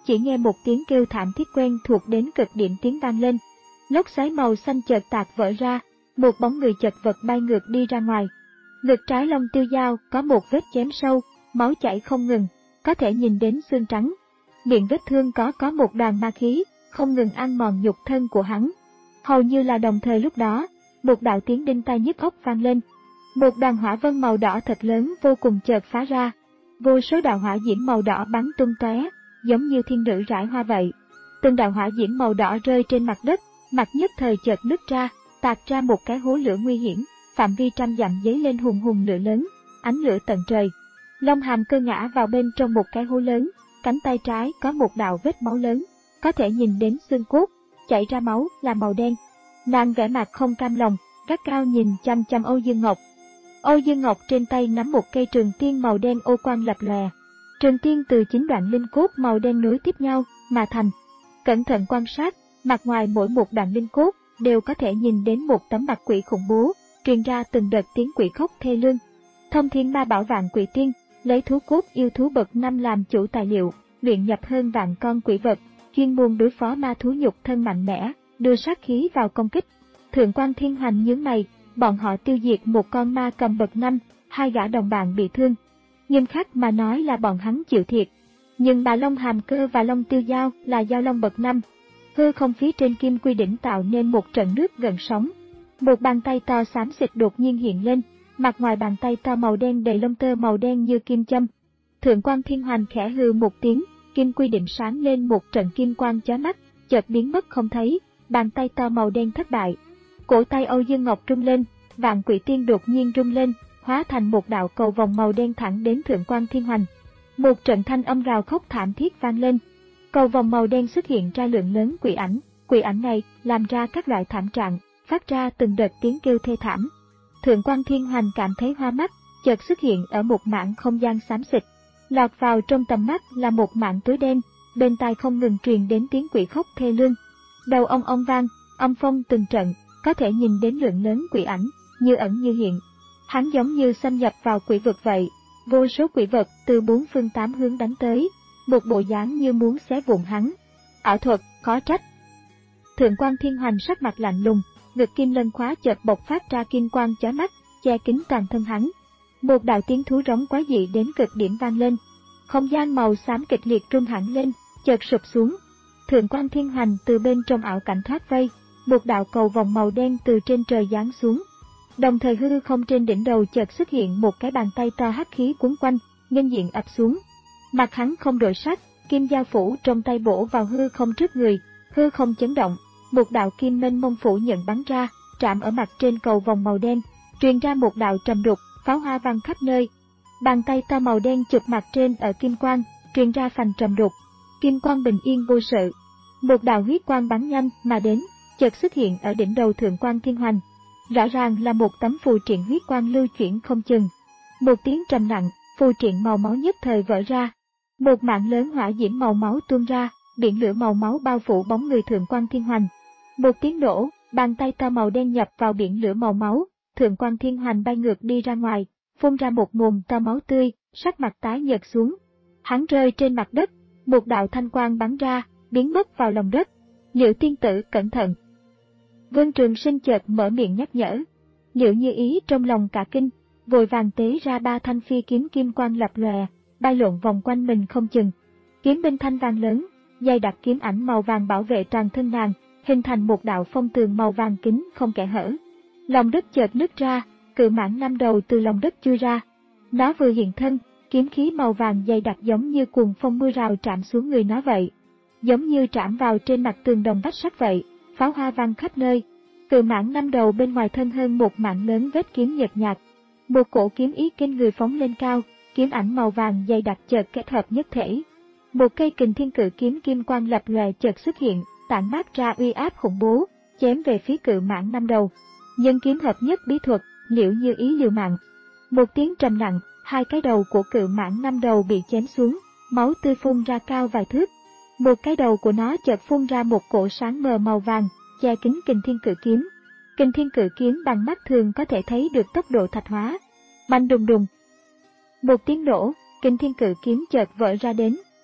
chỉ nghe một tiếng kêu thảm thiết quen thuộc đến cực điểm tiếng vang lên. Lốc xoáy màu xanh chợt tạc vỡ ra, một bóng người chật vật bay ngược đi ra ngoài. Ngực trái Long Tiêu Dao có một vết chém sâu, máu chảy không ngừng, có thể nhìn đến xương trắng. Miệng vết thương có có một đoàn ma khí, không ngừng ăn mòn nhục thân của hắn. Hầu như là đồng thời lúc đó, một đạo tiếng đinh tai nhức óc vang lên. Một đoàn hỏa vân màu đỏ thật lớn vô cùng chợt phá ra. Vô số đạo hỏa diễm màu đỏ bắn tung tóe, giống như thiên nữ rải hoa vậy. Từng đạo hỏa diễm màu đỏ rơi trên mặt đất, mặt nhất thời chợt nứt ra, tạc ra một cái hố lửa nguy hiểm, phạm vi trăm dặm dấy lên hùng hùng lửa lớn, ánh lửa tận trời. Long Hàm Cơ ngã vào bên trong một cái hố lớn, cánh tay trái có một đạo vết máu lớn, có thể nhìn đến xương cốt, chảy ra máu là màu đen. Nàng vẻ mặt không cam lòng, gắt cao nhìn chăm chăm Âu Dương Ngọc. Âu Dương Ngọc trên tay nắm một cây trường tiên màu đen ô quang lập lòe. Trường tiên từ chín đoạn linh cốt màu đen nối tiếp nhau mà thành. Cẩn thận quan sát, mặt ngoài mỗi một đoạn linh cốt đều có thể nhìn đến một tấm mặt quỷ khủng bố, truyền ra từng đợt tiếng quỷ khóc thê lương. Thông Thiên Ma Bảo Vạn Quỷ Tiên, lấy thú cốt yêu thú bậc năm làm chủ tài liệu, luyện nhập hơn vạn con quỷ vật, chuyên môn đối phó ma thú nhục thân mạnh mẽ, đưa sát khí vào công kích. Thượng quan Thiên Hoành nhướng mày, bọn họ tiêu diệt một con ma cầm bậc năm, hai gã đồng bạn bị thương. Nghiêm khắc mà nói là bọn hắn chịu thiệt, nhưng mà Long Hàm Cơ và Long Tiêu Dao là giao long bậc năm. Hư không phía trên Kim Quy đỉnh tạo nên một trận nước gần sóng. Một bàn tay to xám xịt đột nhiên hiện lên, mặt ngoài bàn tay to màu đen đầy lông tơ màu đen như kim châm. Thượng quan Thiên Hoành khẽ hừ một tiếng, Kim Quy đỉnh sáng lên một trận kim quang chói mắt, chợt biến mất không thấy, bàn tay to màu đen thất bại. Cổ tay Âu Dương Ngọc rung lên, Vạn Quỷ Tiên đột nhiên rung lên, hóa thành một đạo cầu vòng màu đen thẳng đến Thượng quan Thiên Hoành. Một trận thanh âm gào khóc thảm thiết vang lên. Cầu vòng màu đen xuất hiện ra lượng lớn quỷ ảnh, quỷ ảnh này làm ra các loại thảm trạng, phát ra từng đợt tiếng kêu thê thảm. Thượng quan Thiên Hoành cảm thấy hoa mắt, chợt xuất hiện ở một mảng không gian xám xịt. Lọt vào trong tầm mắt là một mảng tối đen, bên tai không ngừng truyền đến tiếng quỷ khóc thê lương. Đầu ông ông vang, âm phong từng trận, có thể nhìn đến lượng lớn quỷ ảnh, như ẩn như hiện. Hắn giống như xâm nhập vào quỷ vực vậy, vô số quỷ vật từ bốn phương tám hướng đánh tới, một bộ dáng như muốn xé vụn hắn. Ảo thuật, khó trách. Thượng quan Thiên Hoành sắc mặt lạnh lùng, ngực kim lân khóa chợt bộc phát ra kim quang chói mắt, che kín toàn thân hắn. Một đạo tiếng thú rống quái dị đến cực điểm vang lên. Không gian màu xám kịch liệt rung hẳn lên, chợt sụp xuống. Thượng quan Thiên Hoành từ bên trong ảo cảnh thoát vây, một đạo cầu vòng màu đen từ trên trời giáng xuống. Đồng thời hư không trên đỉnh đầu chợt xuất hiện một cái bàn tay to hắc khí cuốn quanh, nghênh diện ập xuống. Mặt hắn không đổi sắc, kim giao phủ trong tay bổ vào hư không trước người, hư không chấn động, một đạo kim mênh mông phủ nhận bắn ra, chạm ở mặt trên cầu vòng màu đen, truyền ra một đạo trầm đục, pháo hoa vang khắp nơi. Bàn tay to màu đen chụp mặt trên ở kim quang, truyền ra phành trầm đục. Kim quang bình yên vô sự. Một đạo huyết quang bắn nhanh mà đến, chợt xuất hiện ở đỉnh đầu Thượng quan Thiên Hoành. Rõ ràng là một tấm phù triện huyết quang lưu chuyển không chừng. Một tiếng trầm nặng, phù triện màu máu nhất thời vỡ ra. Một mảng lớn hỏa diễm màu máu tuôn ra, biển lửa màu máu bao phủ bóng người Thượng quan Thiên Hoành. Một tiếng nổ, bàn tay to màu đen nhập vào biển lửa màu máu, Thượng quan Thiên Hoành bay ngược đi ra ngoài, phun ra một nguồn to máu tươi, sắc mặt tái nhợt xuống. Hắn rơi trên mặt đất, một đạo thanh quang bắn ra, biến mất vào lòng đất. Liễu tiên tử cẩn thận. Vương Trường Sinh chợt mở miệng nhắc nhở. Liễu Như Ý trong lòng cả kinh, vội vàng tế ra ba thanh phi kiếm kim quang lập lòe, bay lộn vòng quanh mình không chừng. Kiếm binh thanh vang lớn, dày đặc kiếm ảnh màu vàng bảo vệ toàn thân nàng, hình thành một đạo phong tường màu vàng kín không kẽ hở. Lòng đất chợt nứt ra, cự mãng năm đầu từ lòng đất chui ra. Nó vừa hiện thân, kiếm khí màu vàng dày đặc giống như cuồng phong mưa rào chạm xuống người nó vậy, giống như chạm vào trên mặt tường đồng vách sắt vậy. Pháo hoa vang khắp nơi. Cự mãng năm đầu bên ngoài thân hơn một mảng lớn vết kiếm nhợt nhạt. Một cổ kiếm ý kinh người phóng lên cao, kiếm ảnh màu vàng dày đặc chợt kết hợp nhất thể. Một cây kình thiên cự kiếm kim quang lập lòe chợt xuất hiện, tản mát ra uy áp khủng bố, chém về phía cự mãng năm đầu. Nhân kiếm hợp nhất bí thuật, Liễu Như Ý liều mạng. Một tiếng trầm nặng, hai cái đầu của cự mãng năm đầu bị chém xuống, máu tươi phun ra cao vài thước. Một cái đầu của nó chợt phun ra một cổ sáng mờ màu vàng, che kín kình thiên cự kiếm. Kình thiên cự kiếm bằng mắt thường có thể thấy được tốc độ thạch hóa. Bành đùng đùng. Một tiếng nổ, kình thiên cự kiếm chợt vỡ ra đến.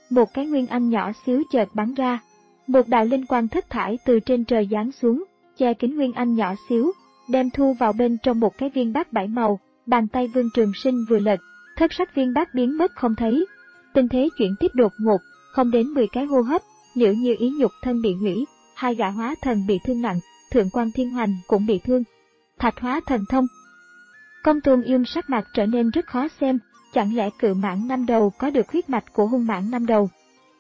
một cái nguyên anh nhỏ xíu chợt bắn ra. Một đạo linh quang thất thải từ trên trời giáng xuống, che kín nguyên anh nhỏ xíu, đem thu vào bên trong một cái viên bát bảy màu. Bàn tay Vương Trường Sinh vừa lật, thất sắc viên bát biến mất không thấy. Tình thế chuyển tiếp đột ngột, không đến mười cái hô hấp, Liễu Như Ý nhục thân bị hủy, hai gã hóa thần bị thương nặng, Thượng quan Thiên Hoành cũng bị thương. Thạch hóa thần thông. Công Tôn Yêm sắc mặt trở nên rất khó xem, chẳng lẽ cự mãng năm đầu có được huyết mạch của hung mãng năm đầu?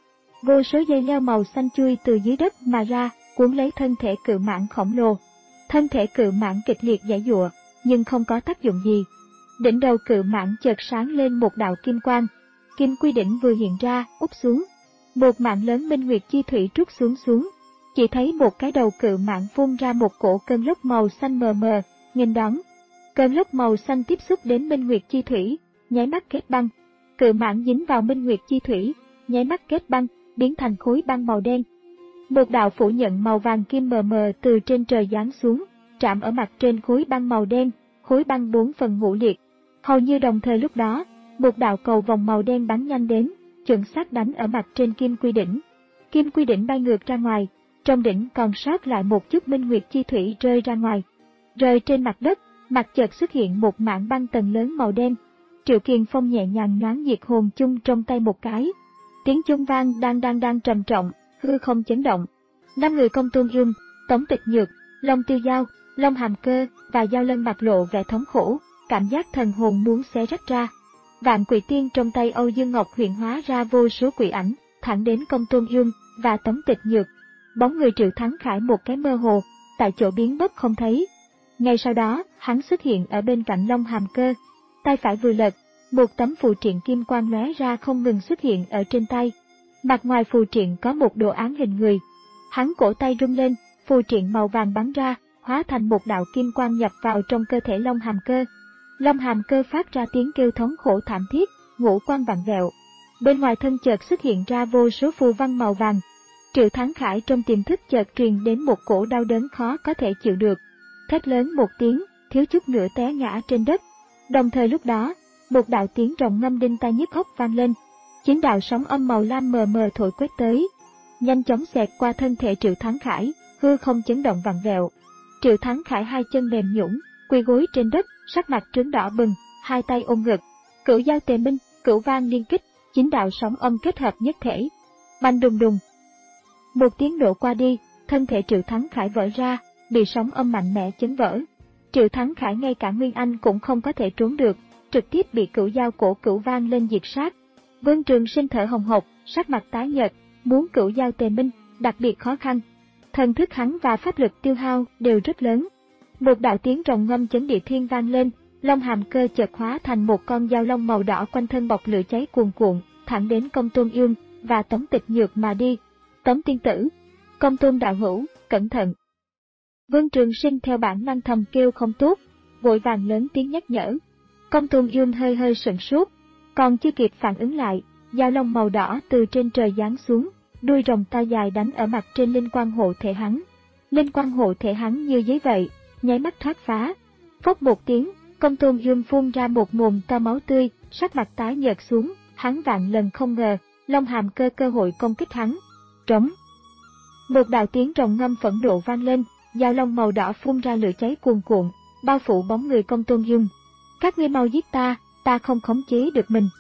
Vô số dây leo màu xanh chui từ dưới đất mà ra, cuốn lấy thân thể cự mãng khổng lồ. Thân thể cự mãng kịch liệt giãy giụa, nhưng không có tác dụng gì. Đỉnh đầu cự mãng chợt sáng lên một đạo kim quang, kim quy đỉnh vừa hiện ra, úp xuống. Một mạng lớn minh nguyệt chi thủy trút xuống xuống, chỉ thấy một cái đầu cự mãng phun ra một cổ cơn lốc màu xanh mờ mờ, nghênh đón. Cơn lốc màu xanh tiếp xúc đến minh nguyệt chi thủy, nháy mắt kết băng. Cự mãng dính vào minh nguyệt chi thủy, nháy mắt kết băng, biến thành khối băng màu đen. Một đạo phủ nhận màu vàng kim mờ mờ từ trên trời giáng xuống, chạm ở mặt trên khối băng màu đen, khối băng bốn phần ngũ liệt. Hầu như đồng thời lúc đó, một đạo cầu vòng màu đen bắn nhanh đến, chuẩn xác đánh ở mặt trên kim quy đỉnh. Kim quy đỉnh bay ngược ra ngoài, trong đỉnh còn sót lại một chút minh nguyệt chi thủy rơi ra ngoài. Rơi trên mặt đất, mặt chợt xuất hiện một mảng băng tầng lớn màu đen. Triệu Kiền Phong nhẹ nhàng nhoáng diệt hồn chung trong tay một cái. Tiếng chung vang đang đang đang trầm trọng, hư không chấn động. Năm người Công Tôn Yêm, Tống Tịch Nhược, Long Tiêu Giao, Long Hàm Cơ và Giao Lân mặt lộ vẻ thống khổ, cảm giác thần hồn muốn xé rách ra. Vạn Quỷ Tiên trong tay Âu Dương Ngọc hiện hóa ra vô số quỷ ảnh, thẳng đến Công Tôn Yêm và Tống Tịch Nhược. Bóng người Triệu Thắng Khải một cái mơ hồ, tại chỗ biến mất không thấy. Ngay sau đó, hắn xuất hiện ở bên cạnh Long Hàm Cơ. Tay phải vừa lật, một tấm phù triện kim quang lóe ra không ngừng xuất hiện ở trên tay. Mặt ngoài phù triện có một đồ án hình người. Hắn cổ tay rung lên, phù triện màu vàng bắn ra, hóa thành một đạo kim quang nhập vào trong cơ thể Long Hàm Cơ. Long Hàm Cơ phát ra tiếng kêu thống khổ thảm thiết, ngũ quan vặn vẹo. Bên ngoài thân chợt xuất hiện ra vô số phù văn màu vàng. Triệu Thắng Khải trong tiềm thức chợt truyền đến một cổ đau đớn khó có thể chịu được. Thét lớn một tiếng, thiếu chút nữa té ngã trên đất. Đồng thời lúc đó, một đạo tiếng rồng ngâm đinh tai nhức óc vang lên. Chín đạo sóng âm màu lam mờ mờ thổi quét tới, nhanh chóng xẹt qua thân thể Triệu Thắng Khải, hư không chấn động vặn vẹo. Triệu Thắng Khải hai chân mềm nhũn, quỳ gối trên đất, sắc mặt trướng đỏ bừng, hai tay ôm ngực. Cửu giao tề minh, cửu vang liên kích, chín đạo sóng âm kết hợp nhất thể. Bành đùng đùng. Một tiếng nổ qua đi, thân thể Triệu Thắng Khải vỡ ra, bị sóng âm mạnh mẽ chấn vỡ. Triệu Thắng Khải ngay cả Nguyên Anh cũng không có thể trốn được, trực tiếp bị cửu giao cổ cửu vang lên diệt sát. Vương Trường Sinh thở hồng hộc, sắc mặt tái nhợt, muốn cửu giao tề minh, đặc biệt khó khăn. Thần thức hắn và pháp lực tiêu hao đều rất lớn. Một đạo tiếng rồng ngâm chấn địa thiên vang lên, Long Hàm Cơ chợt hóa thành một con dao long màu đỏ quanh thân bọc lửa cháy cuồn cuộn, thẳng đến Công Tôn Yêm và Tống Tịch Nhược mà đi. Tống tiên tử, Công Tôn đạo hữu, cẩn thận. Vương Trường Sinh theo bản năng thầm kêu không tốt, vội vàng lớn tiếng nhắc nhở. Công Tôn Yêm hơi hơi sửng sốt, còn chưa kịp phản ứng lại, dao long màu đỏ từ trên trời giáng xuống, đuôi rồng to dài đánh ở mặt trên linh quang hộ thể hắn. Linh quang hộ thể hắn như giấy vậy, nháy mắt thoát phá. Phốc một tiếng, Công Tôn Yêm phun ra một mồm to máu tươi, sắc mặt tái nhợt xuống, hắn vạn lần không ngờ, Long Hàm Cơ cơ hội công kích hắn. Trống. Một đạo tiếng rồng ngâm phẫn nộ vang lên, dao long màu đỏ phun ra lửa cháy cuồn cuộn, bao phủ bóng người Công Tôn Yêm. Các ngươi mau giết ta, ta không khống chế được mình.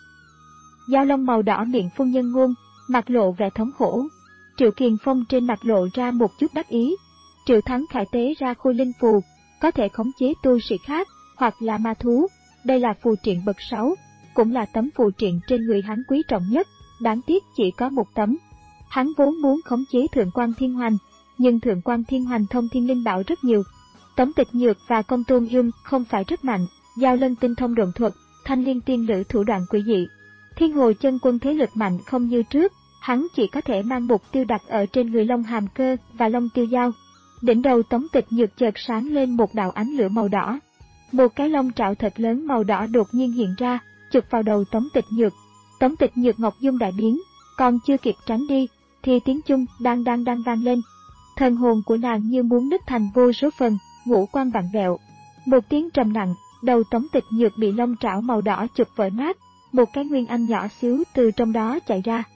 Dao long màu đỏ miệng phun nhân ngôn, mặt lộ vẻ thống khổ. Triệu Kiền Phong trên mặt lộ ra một chút đắc ý. Triệu Thắng Khải tế ra khôi linh phù, có thể khống chế tu sĩ khác, hoặc là ma thú. Đây là phù triện bậc sáu, cũng là tấm phù triện trên người hắn quý trọng nhất, đáng tiếc chỉ có một tấm. Hắn vốn muốn khống chế Thượng quan Thiên Hoành, nhưng Thượng quan Thiên Hoành thông thiên linh bảo rất nhiều. Tống Tịch Nhược và Công Tôn Yêm không phải rất mạnh, Giao Lân tinh thông độn thuật, Thanh Liên tiên lữ thủ đoạn quỷ dị. Thiên Hồ chân quân thế lực mạnh không như trước, hắn chỉ có thể mang mục tiêu đặt ở trên người Long Hàm Cơ và Long Tiêu Giao. Đỉnh đầu Tống Tịch Nhược chợt sáng lên một đạo ánh lửa màu đỏ. Một cái long trảo thật lớn màu đỏ đột nhiên hiện ra, chụp vào đầu Tống Tịch Nhược. Tống Tịch Nhược ngọc dung đại biến, còn chưa kịp tránh đi, thì tiếng chung đang đang đang vang lên. Thần hồn của nàng như muốn nứt thành vô số phần, ngũ quan vặn vẹo. Một tiếng trầm nặng, đầu Tống Tịch Nhược bị long trảo màu đỏ chụp vỡ nát, một cái nguyên anh nhỏ xíu từ trong đó chạy ra.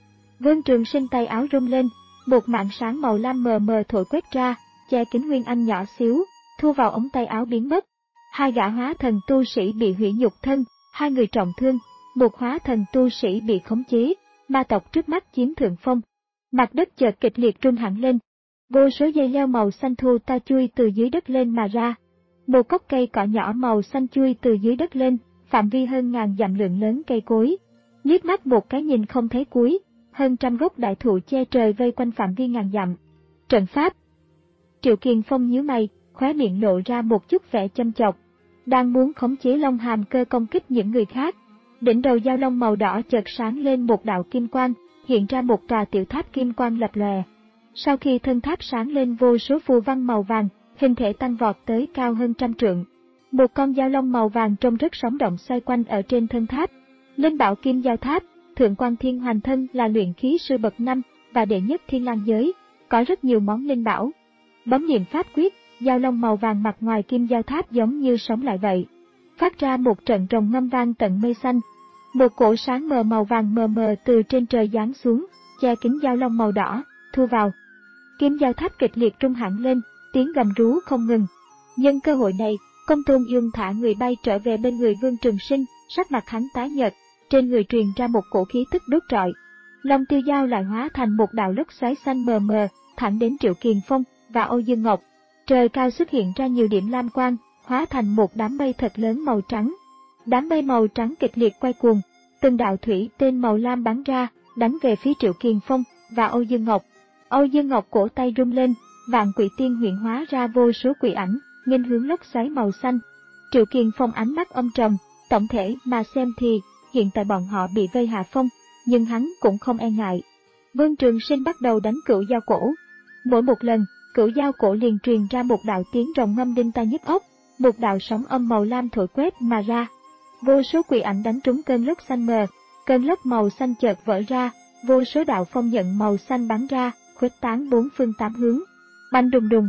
Vương Trường Sinh tay áo rung lên, một mảng sáng màu lam mờ mờ thổi quét ra, che kín Nguyên Anh nhỏ xíu, thu vào ống tay áo biến mất. Hai gã hóa thần tu sĩ bị hủy nhục thân, hai người trọng thương, một hóa thần tu sĩ bị khống chế, ma tộc trước mắt chiếm thượng phong. Mặt đất chợt kịch liệt rung hẳn lên, vô số dây leo màu xanh thu ta chui từ dưới đất lên mà ra. Một gốc cây cỏ nhỏ màu xanh chui từ dưới đất lên, phạm vi hơn ngàn dặm lượng lớn cây cối. Liếc mắt một cái nhìn không thấy cuối, hơn trăm gốc đại thụ che trời vây quanh phạm vi ngàn dặm. Trận pháp. Triệu Kiền Phong nhíu mày, khóe miệng lộ ra một chút vẻ châm chọc. Đang muốn khống chế long hàm cơ công kích những người khác. Đỉnh đầu dao long màu đỏ chợt sáng lên một đạo kim quang, hiện ra một tòa tiểu tháp kim quang lập lòe. Sau khi thân tháp sáng lên vô số phù văn màu vàng, hình thể tăng vọt tới cao hơn trăm trượng. Một con dao long màu vàng trông rất sống động xoay quanh ở trên thân tháp. Linh bảo kim giao tháp, Thượng Quan Thiên Hoành thân là luyện khí sư bậc năm và đệ nhất thiên lang giới, có rất nhiều món linh bảo. Bấm niệm pháp quyết, dao long màu vàng mặt ngoài kim giao tháp giống như sống lại vậy, phát ra một trận rồng ngâm vang tận mây xanh. Một cổ sáng mờ màu vàng mờ mờ từ trên trời giáng xuống, che kín dao long màu đỏ, thu vào. Kim giao tháp kịch liệt rung hẳn lên, tiếng gầm rú không ngừng. Nhân cơ hội này, Công Tôn Dương thả người bay trở về bên người Vương Trường Sinh, sắc mặt hắn tái nhợt, trên người truyền ra một cổ khí tức đốt trọi. Long tiêu dao lại hóa thành một đạo lốc xoáy xanh mờ mờ, thẳng đến Triệu Kiền Phong và Âu Dương Ngọc. Trời cao xuất hiện ra nhiều điểm lam quang, hóa thành một đám mây thật lớn màu trắng. Đám mây màu trắng kịch liệt quay cuồng, từng đạo thủy tên màu lam bắn ra, đánh về phía Triệu Kiền Phong và Âu Dương Ngọc. Âu Dương Ngọc cổ tay rung lên, vạn quỷ tiên hiện hóa ra vô số quỷ ảnh, nghênh hướng lốc xoáy màu xanh. Triệu Kiền Phong ánh mắt âm trầm, tổng thể mà xem thì hiện tại bọn họ bị vây hạ phong, nhưng hắn cũng không e ngại. Vương Trường Sinh bắt đầu đánh cửu giao cổ. Mỗi một lần, cửu giao cổ liền truyền ra một đạo tiếng rồng ngâm đinh tai nhức óc, một đạo sóng âm màu lam thổi quét mà ra. Vô số quỷ ảnh đánh trúng cơn lốc xanh mờ, cơn lốc màu xanh chợt vỡ ra, vô số đạo phong nhận màu xanh bắn ra, khuếch tán bốn phương tám hướng. Bành đùng đùng.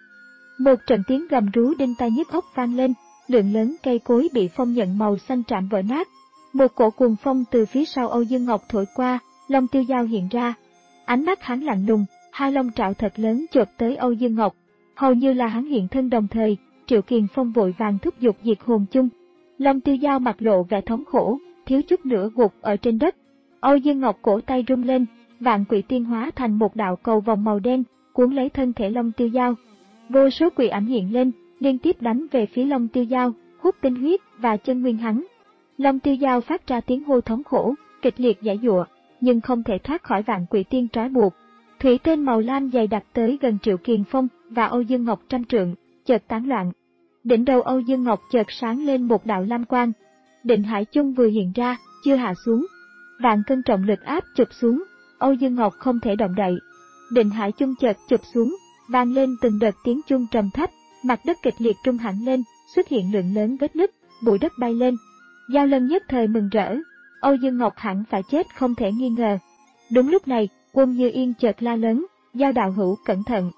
Một trận tiếng gầm rú đinh tai nhức óc vang lên, lượng lớn cây cối bị phong nhận màu xanh chạm vỡ nát. Một cổ cuồng phong từ phía sau Âu Dương Ngọc thổi qua, Long Tiêu Dao hiện ra. Ánh mắt hắn lạnh lùng, hai long trảo thật lớn chộp tới Âu Dương Ngọc. Hầu như là hắn hiện thân đồng thời, Triệu Kiền Phong vội vàng thúc giục diệt hồn chung. Long Tiêu Dao mặt lộ vẻ thống khổ, thiếu chút nữa gục ở trên đất. Âu Dương Ngọc cổ tay rung lên, vạn quỷ tiên hóa thành một đạo cầu vòng màu đen, cuốn lấy thân thể Long Tiêu Dao. Vô số quỷ ảnh hiện lên, liên tiếp đánh về phía Long Tiêu Dao, hút tinh huyết và chân nguyên hắn. Long Tiêu Dao phát ra tiếng hô thống khổ, kịch liệt giãy giụa, nhưng không thể thoát khỏi vạn quỷ tiên trói buộc. Thủy tên màu lam dày đặc tới gần Triệu Kiền Phong và Âu Dương Ngọc trăm trượng, chợt tán loạn. Đỉnh đầu Âu Dương Ngọc chợt sáng lên một đạo lam quang. Định Hải Chung vừa hiện ra, chưa hạ xuống. Vạn cân trọng lực áp chụp xuống, Âu Dương Ngọc không thể động đậy. Định Hải Chung chợt chụp xuống, vang lên từng đợt tiếng chuông trầm thấp, mặt đất kịch liệt rung hẳn lên, xuất hiện lượng lớn vết nứt, bụi đất bay lên. Giao Lân nhất thời mừng rỡ, Âu Dương Ngọc hẳn phải chết không thể nghi ngờ. Đúng lúc này, Quân Như Yên chợt la lớn, Giao đạo hữu cẩn thận.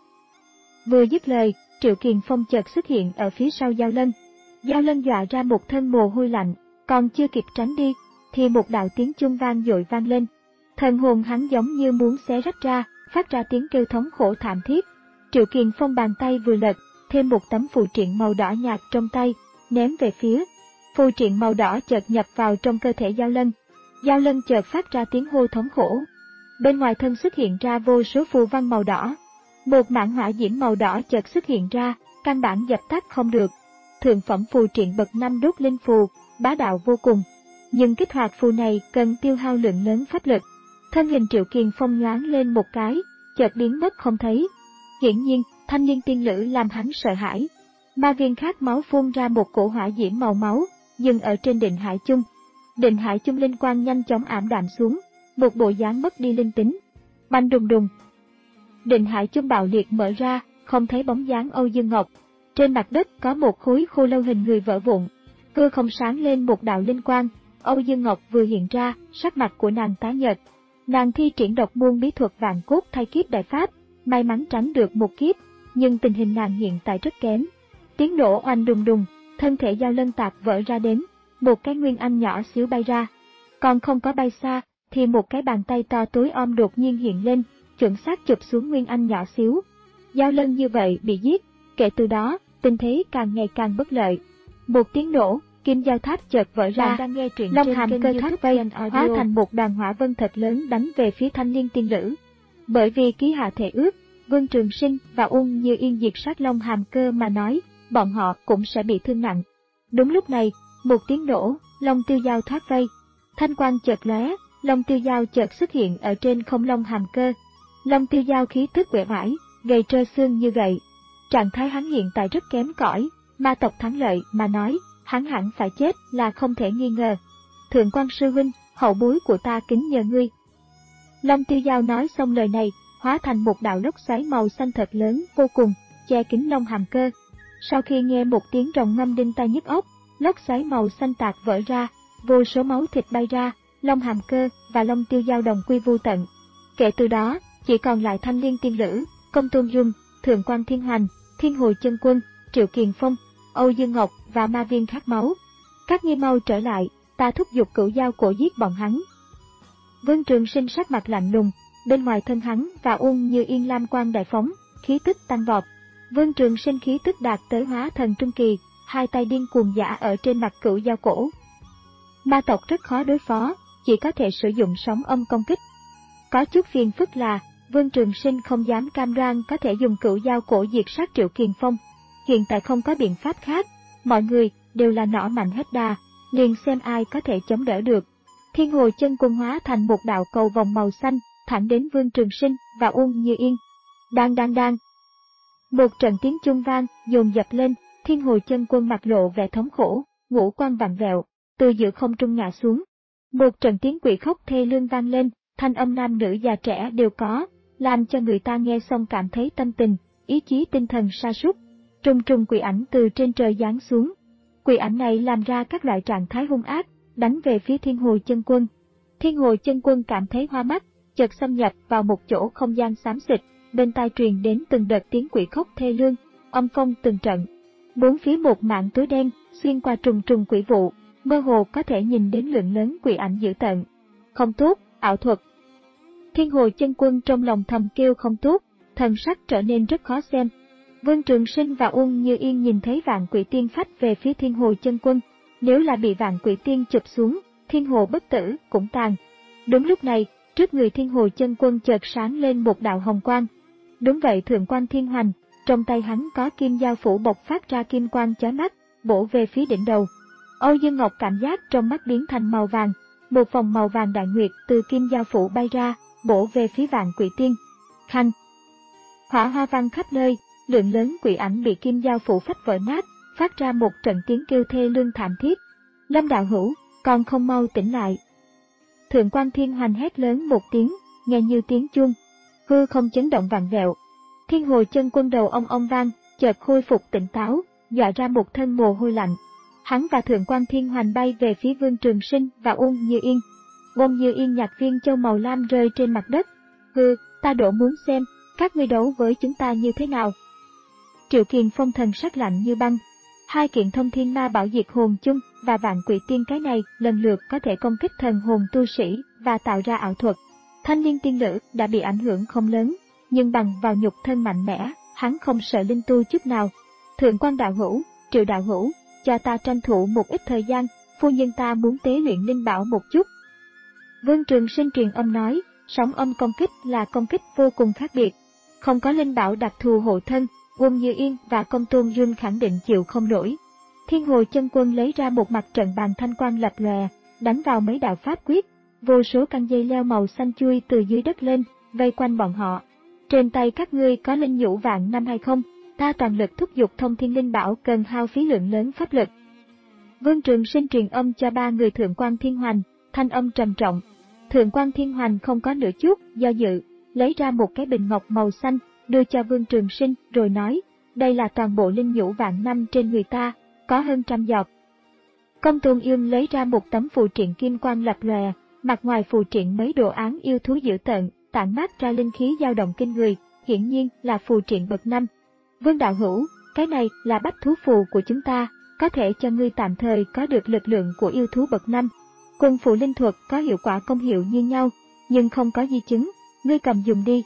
Vừa dứt lời, Triệu Kiền Phong chợt xuất hiện ở phía sau Giao Lân. Giao Lân dọa ra một thân mồ hôi lạnh, còn chưa kịp tránh đi, thì một đạo tiếng chuông vang dội vang lên. Thần hồn hắn giống như muốn xé rách ra, phát ra tiếng kêu thống khổ thảm thiết. Triệu Kiền Phong bàn tay vừa lật, thêm một tấm phù triện màu đỏ nhạt trong tay, ném về phía. Phù triện màu đỏ chợt nhập vào trong cơ thể Giao Lân. Giao Lân chợt phát ra tiếng hô thống khổ. Bên ngoài thân xuất hiện ra vô số phù văn màu đỏ. Một mảng hỏa diễm màu đỏ chợt xuất hiện ra, căn bản dập tắt không được. Thượng phẩm phù triện bậc năm đốt linh phù, bá đạo vô cùng. Nhưng kích hoạt phù này cần tiêu hao lượng lớn pháp lực. Thân hình Triệu Kiền Phong nhoáng lên một cái, chợt biến mất không thấy. Hiển nhiên, thanh niên tiên lữ làm hắn sợ hãi. Ma viên khát máu phun ra một cổ hỏa diễm màu máu, dừng ở trên Định Hải Chung. Định Hải Chung linh quang nhanh chóng ảm đạm xuống, một bộ dáng mất đi linh tính. Bành đùng đùng. Định Hải Chung bạo liệt mở ra, không thấy bóng dáng Âu Dương Ngọc. Trên mặt đất có một khối khô lâu hình người vỡ vụn. Hư không sáng lên một đạo linh quang, Âu Dương Ngọc vừa hiện ra, sắc mặt của nàng tái nhợt. Nàng thi triển độc môn bí thuật vạn cốt thay kiếp đại pháp, may mắn tránh được một kiếp, nhưng tình hình nàng hiện tại rất kém. Tiếng nổ oanh đùng đùng, thân thể Giao Lân tạc vỡ ra đến, một cái nguyên anh nhỏ xíu bay ra. Còn không có bay xa, thì một cái bàn tay to tối om đột nhiên hiện lên, chuẩn xác chụp xuống Nguyên Anh nhỏ xíu. Giao Lân như vậy bị giết, kể từ đó, tình thế càng ngày càng bất lợi. Một tiếng nổ, kim giao tháp chợt vỡ ra, đang nghe truyện long trên hàm kênh cơ YouTube tháp vây, Gen Audio. hóa thành một đoàn hỏa vân thật lớn đánh về phía Thanh Liên Tiên Lữ. Bởi vì ký hạ thể ước, Vương Trường Sinh và Ung Như Yên diệt sát long hàm cơ mà nói, bọn họ cũng sẽ bị thương nặng. Đúng lúc này, một tiếng nổ, long tiêu dao thoát vây, thanh quang chợt lóe, long tiêu dao chợt xuất hiện ở trên không long hàm cơ. Long tiêu dao khí tức uể oải, gầy trơ xương như gậy. Trạng thái hắn hiện tại rất kém cỏi, ma tộc thắng lợi mà nói, hắn hẳn phải chết là không thể nghi ngờ. Thượng quan sư huynh, hậu bối của ta kính nhờ ngươi. Long tiêu dao nói xong lời này, hóa thành một đạo lốc xoáy màu xanh thật lớn vô cùng, che kín long hàm cơ. Sau khi nghe một tiếng rồng ngâm đinh tai nhức óc, lốc xoáy màu xanh tạc vỡ ra, vô số máu thịt bay ra, long hàm cơ và long tiêu dao đồng quy vu tận. Kể từ đó, chỉ còn lại Thanh Liên Tiên Lữ, Công Tôn Dung, Thượng quan Thiên Hoành, Thiên Hồi Chân Quân, Triệu Kiền Phong, Âu Dương Ngọc và ma viên khát máu. Các ngươi mau trở lại, ta thúc giục cửu giao cổ giết bọn hắn. Vương Trường Sinh sắc mặt lạnh lùng, bên ngoài thân hắn và Ung Như Yên lam quang đại phóng, khí tức tăng vọt. Vương Trường Sinh khí tức đạt tới hóa thần trung kỳ, hai tay điên cuồng giã ở trên mặt cửu giao cổ. Ma tộc rất khó đối phó, chỉ có thể sử dụng sóng âm công kích. Có chút phiền phức là, Vương Trường Sinh không dám cam đoan có thể dùng cửu giao cổ diệt sát Triệu Kiền Phong. Hiện tại không có biện pháp khác, mọi người đều là nỏ mạnh hết đà, liền xem ai có thể chống đỡ được. Thiên Hồi Chân Quân hóa thành một đạo cầu vòng màu xanh, thẳng đến Vương Trường Sinh và Ung Như Yên. Đang đang đang. Một trận tiếng chuông vang dồn dập lên, Thiên Hồi Chân Quân mặt lộ vẻ thống khổ, ngũ quan vặn vẹo, từ giữa không trung ngã xuống. Một trận tiếng quỷ khóc thê lương vang lên, thanh âm nam nữ già trẻ đều có, làm cho người ta nghe xong cảm thấy tâm tình, ý chí tinh thần sa sút. Trùng trùng quỷ ảnh từ trên trời giáng xuống. Quỷ ảnh này làm ra các loại trạng thái hung ác, đánh về phía Thiên Hồi Chân Quân. Thiên Hồi Chân Quân cảm thấy hoa mắt, chợt xâm nhập vào một chỗ không gian xám xịt, bên tai truyền đến từng đợt tiếng quỷ khóc thê lương, âm phong từng trận. Bốn phía một mảng tối đen, xuyên qua trùng trùng quỷ vụ, mơ hồ có thể nhìn đến lượng lớn quỷ ảnh dữ tợn. Không tốt, ảo thuật. Thiên Hồi Chân Quân trong lòng thầm kêu không tốt, thần sắc trở nên rất khó xem. Vương Trường Sinh và Ung Như Yên nhìn thấy vạn quỷ tiên phách về phía Thiên Hồi Chân Quân. Nếu là bị vạn quỷ tiên chụp xuống, Thiên Hồ bất tử cũng tàn. Đúng lúc này, trước người Thiên Hồi Chân Quân chợt sáng lên một đạo hồng quang. Đúng vậy, Thượng quan Thiên Hoành, trong tay hắn có kim giao phủ bộc phát ra kim quang chói mắt, bổ về phía đỉnh đầu. Âu Dương Ngọc cảm giác trong mắt biến thành màu vàng, một vòng màu vàng đại nguyệt từ kim giao phủ bay ra, bổ về phía vạn quỷ tiên. Khanh! Hỏa hoa vang khắp nơi, lượng lớn quỷ ảnh bị kim giao phủ phách vỡ nát, phát ra một trận tiếng kêu thê lương thảm thiết. Lâm đạo hữu, còn không mau tỉnh lại. Thượng quan Thiên Hoành hét lớn một tiếng, nghe như tiếng chuông, hư không chấn động vặn vẹo. Thiên Hồi Chân Quân đầu ong ong vang, chợt khôi phục tỉnh táo, dọa ra một thân mồ hôi lạnh. Hắn và Thượng quan Thiên Hoành bay về phía Vương Trường Sinh và Ung Như Yên. Ung Như Yên nhặt viên châu màu lam rơi trên mặt đất. Hừ, ta đổ muốn xem, các ngươi đấu với chúng ta như thế nào. Triệu Kiền Phong thần sắc lạnh như băng. Hai kiện thông thiên ma bảo diệt hồn chung và vạn quỷ tiên cái này lần lượt có thể công kích thần hồn tu sĩ và tạo ra ảo thuật. Thanh Liên Tiên Lữ đã bị ảnh hưởng không lớn, nhưng bằng vào nhục thân mạnh mẽ, hắn không sợ linh tu chút nào. Thượng quan đạo hữu, Triệu đạo hữu, cho ta tranh thủ một ít thời gian, phu nhân ta muốn tế luyện linh bảo một chút. Vương Trường Sinh truyền âm nói, sóng âm công kích là công kích vô cùng khác biệt. Không có linh bảo đặc thù hộ thân, Ung Như Yên và Công Tôn Dung khẳng định chịu không nổi. Thiên Hồi Chân Quân lấy ra một mặt trận bàn thanh quang lập lòe, đánh vào mấy đạo pháp quyết, vô số căn dây leo màu xanh chui từ dưới đất lên, vây quanh bọn họ. Trên tay các ngươi có linh nhũ vạn năm hay không? Ta toàn lực thúc giục thông thiên linh bảo cần hao phí lượng lớn pháp lực. Vương Trường Sinh truyền âm cho ba người Thượng quan Thiên Hoành, thanh âm trầm trọng. Thượng quan Thiên Hoành không có nửa chút do dự, lấy ra một cái bình ngọc màu xanh, đưa cho Vương Trường Sinh, rồi nói, đây là toàn bộ linh nhũ vạn năm trên người ta, có hơn trăm giọt. Công Tôn Ương lấy ra một tấm phù triện kim quang lập lòe, mặt ngoài phù triện mấy đồ án yêu thú dữ tợn, tản mát ra linh khí dao động kinh người, hiển nhiên là phù triện bậc năm. Vương đạo hữu, cái này là bách thú phù của chúng ta, có thể cho ngươi tạm thời có được lực lượng của yêu thú bậc năm. Quân phụ linh thuật có hiệu quả công hiệu như nhau, nhưng không có di chứng, ngươi cầm dùng đi.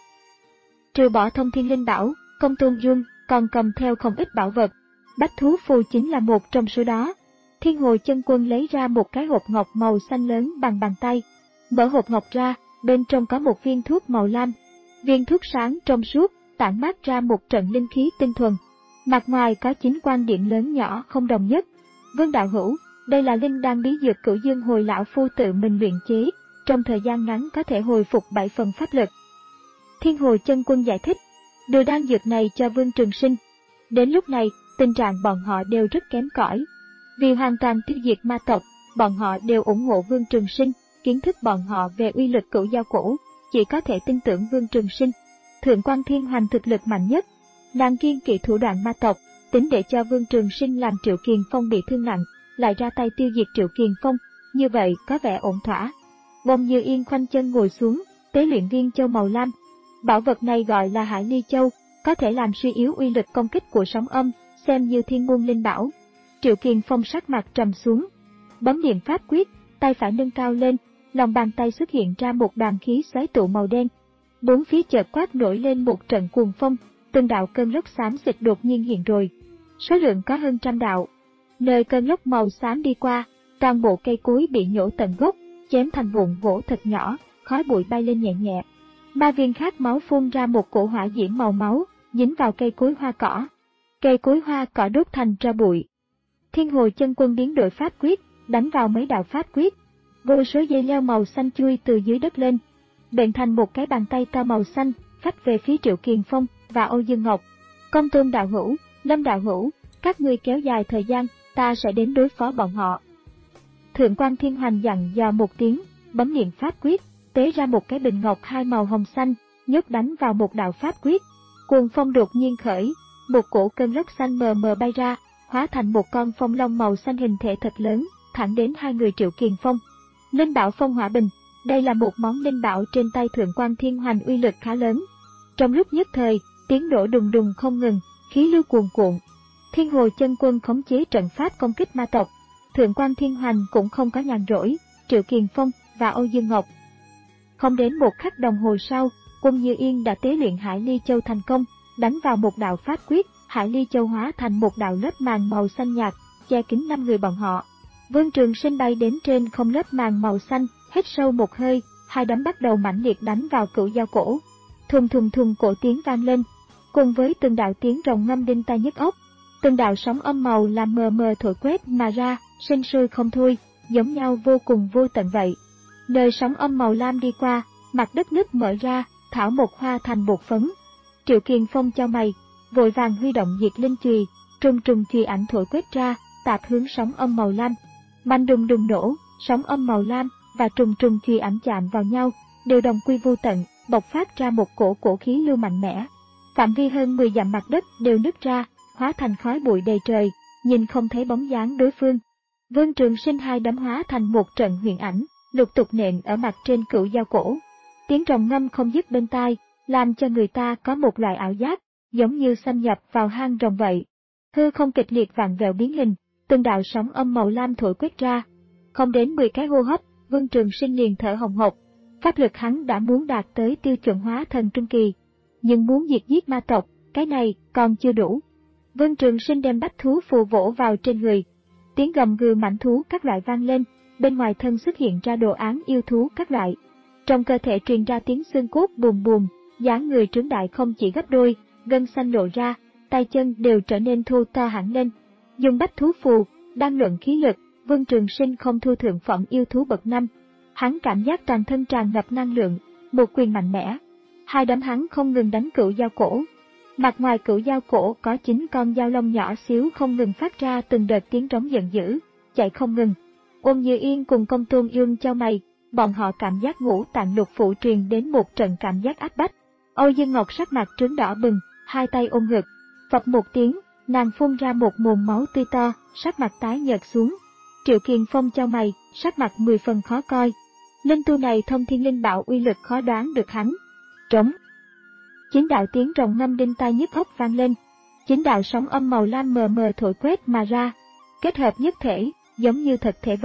Trừ bỏ thông thiên linh bảo, Công Tôn Dương còn cầm theo không ít bảo vật. Bách thú phù chính là một trong số đó. Thiên Hồ Chân Quân lấy ra một cái hộp ngọc màu xanh lớn bằng bàn tay. Mở hộp ngọc ra, bên trong có một viên thuốc màu lam. Viên thuốc sáng trong suốt, tản mát ra một trận linh khí tinh thuần. Mặt ngoài có chín quan điện lớn nhỏ không đồng nhất. Vương đạo hữu, đây là linh đan bí dược Cửu Dương Hồi lão phu tự mình luyện chế, trong thời gian ngắn có thể hồi phục bảy phần pháp lực. Thiên Hồ Chân Quân giải thích, đưa đan dược này cho Vương Trường Sinh. Đến lúc này, tình trạng bọn họ đều rất kém cỏi. Vì hoàn toàn tiêu diệt ma tộc, bọn họ đều ủng hộ Vương Trường Sinh, kiến thức bọn họ về uy lực cửu giao cổ, chỉ có thể tin tưởng Vương Trường Sinh. Thượng quan Thiên Hoành thực lực mạnh nhất, nàng kiên kỵ thủ đoạn ma tộc, tính để cho Vương Trường Sinh làm Triệu Kiền Phong bị thương nặng, lại ra tay tiêu diệt Triệu Kiền Phong, như vậy có vẻ ổn thỏa. Bông Như Yên khoanh chân ngồi xuống, tế luyện viên châu màu lam. Bảo vật này gọi là Hải Ly Châu, có thể làm suy yếu uy lực công kích của sóng âm, xem như thiên môn linh bảo. Triệu Kiền Phong sắc mặt trầm xuống, bấm niệm pháp quyết, tay phải nâng cao lên, lòng bàn tay xuất hiện ra một đoàn khí xoáy tụ màu đen. Bốn phía chợt quát nổi lên một trận cuồng phong, từng đạo cơn lốc xám xịt đột nhiên hiện rồi. Số lượng có hơn trăm đạo. Nơi cơn lốc màu xám đi qua, toàn bộ cây cối bị nhổ tận gốc, chém thành vụn gỗ thật nhỏ, khói bụi bay lên nhẹ nhẹ. Ma viên khát máu phun ra một cổ hỏa diễm màu máu, dính vào cây cối hoa cỏ. Cây cối hoa cỏ đốt thành tro bụi. Thiên Hồ Chân Quân biến đổi pháp quyết, đánh vào mấy đạo pháp quyết. Vô số dây leo màu xanh chui từ dưới đất lên, bệnh thành một cái bàn tay to màu xanh, phách về phía Triệu Kiền Phong và Âu Dương Ngọc. Công Tôn đạo hữu, Lâm đạo hữu, các ngươi kéo dài thời gian, ta sẽ đến đối phó bọn họ. Thượng quan Thiên Hoành dặn dò một tiếng, bấm niệm pháp quyết, tế ra một cái bình ngọc hai màu hồng xanh, nhốt đánh vào một đạo pháp quyết. Cuồng phong đột nhiên khởi, một cổ cơn lốc xanh mờ mờ bay ra, hóa thành một con phong long màu xanh hình thể thật lớn, thẳng đến hai người Triệu Kiền Phong. Linh bảo Phong Hỏa Bình, đây là một món linh bảo trên tay Thượng quan Thiên Hoành uy lực khá lớn. Trong lúc nhất thời, tiếng nổ đùng đùng không ngừng, khí lưu cuồn cuộn. Thiên Hồ Chân Quân khống chế trận pháp công kích ma tộc. Thượng quan Thiên Hoành cũng không có nhàn rỗi, Triệu Kiền Phong và Âu Dương Ngọc. Không đến một khắc đồng hồ sau, Quân Như Yên đã tế luyện Hải Ly Châu thành công, đánh vào một đạo pháp quyết, Hải Ly Châu hóa thành một đạo lớp màng màu xanh nhạt, che kín năm người bọn họ. Vương Trường Sinh bay đến trên không lớp màng màu xanh, hít sâu một hơi, hai đấm bắt đầu mãnh liệt đánh vào cửu giao cổ. Thùng thùng thùng cổ tiếng vang lên, cùng với từng đạo tiếng rồng ngâm đinh tai nhức óc, từng đạo sóng âm màu làm mờ mờ thổi quét mà ra, sinh sôi không thôi, giống nhau vô cùng vô tận vậy. Nơi sóng âm màu lam đi qua, mặt đất nứt mở ra, thảo một hoa thành bột phấn. Triệu Kiền Phong chau mày, vội vàng huy động diệt linh chùy, trùng trùng chùy ảnh thổi quét ra, tạt hướng sóng âm màu lam. Mạnh đùng đùng nổ, sóng âm màu lam và trùng trùng chùy ảnh chạm vào nhau, đều đồng quy vô tận, bộc phát ra một cổ cổ khí lưu mạnh mẽ. Phạm vi hơn mười dặm mặt đất đều nứt ra, hóa thành khói bụi đầy trời, nhìn không thấy bóng dáng đối phương. Vương Trường Sinh hai đấm hóa thành một trận huyền ảnh, lục tục nện ở mặt trên cửu giao cổ. Tiếng rồng ngâm không dứt bên tai, làm cho người ta có một loại ảo giác, giống như xâm nhập vào hang rồng vậy. Hư không kịch liệt vặn vẹo biến hình, từng đạo sóng âm màu lam thổi quét ra. Không đến mười cái hô hấp, Vương Trường Sinh liền thở hồng hộc. Pháp lực hắn đã muốn đạt tới tiêu chuẩn hóa thần trung kỳ, nhưng muốn diệt giết ma tộc, cái này còn chưa đủ. Vương Trường Sinh đem bách thú phù vỗ vào trên người. Tiếng gầm gừ mãnh thú các loại vang lên, bên ngoài thân xuất hiện ra đồ án yêu thú các loại. Trong cơ thể truyền ra tiếng xương cốt bùm bùm, dáng người trướng đại không chỉ gấp đôi, gân xanh lộ ra, tay chân đều trở nên thô to hẳn lên. Dùng bách thú phù, đang luận khí lực, Vương Trường Sinh không thua thượng phẩm yêu thú bậc năm. Hắn cảm giác toàn thân tràn ngập năng lượng, một quyền mạnh mẽ. Hai đấm hắn không ngừng đánh cửu giao cổ. Mặt ngoài cửu giao cổ có chín con dao lông nhỏ xíu không ngừng phát ra từng đợt tiếng trống giận dữ, chạy không ngừng. Ôn Như Yên cùng Công Tôn Dương chau mày, bọn họ cảm giác ngũ tạng lục phủ truyền đến một trận cảm giác áp bách. Âu Dương Ngọc sắc mặt trướng đỏ bừng, hai tay ôm ngực, phập một tiếng, nàng phun ra một mồm máu tươi to, sắc mặt tái nhợt xuống. Triệu Kiền Phong chau mày, sắc mặt mười phần khó coi. Linh tu này thông thiên linh bảo uy lực khó đoán được hắn. Trống. Chín đạo tiếng rồng ngâm đinh tai nhức óc vang lên, chín đạo sóng âm màu lam mờ mờ thổi quét mà ra, kết hợp nhất thể, giống như thật thể vậy,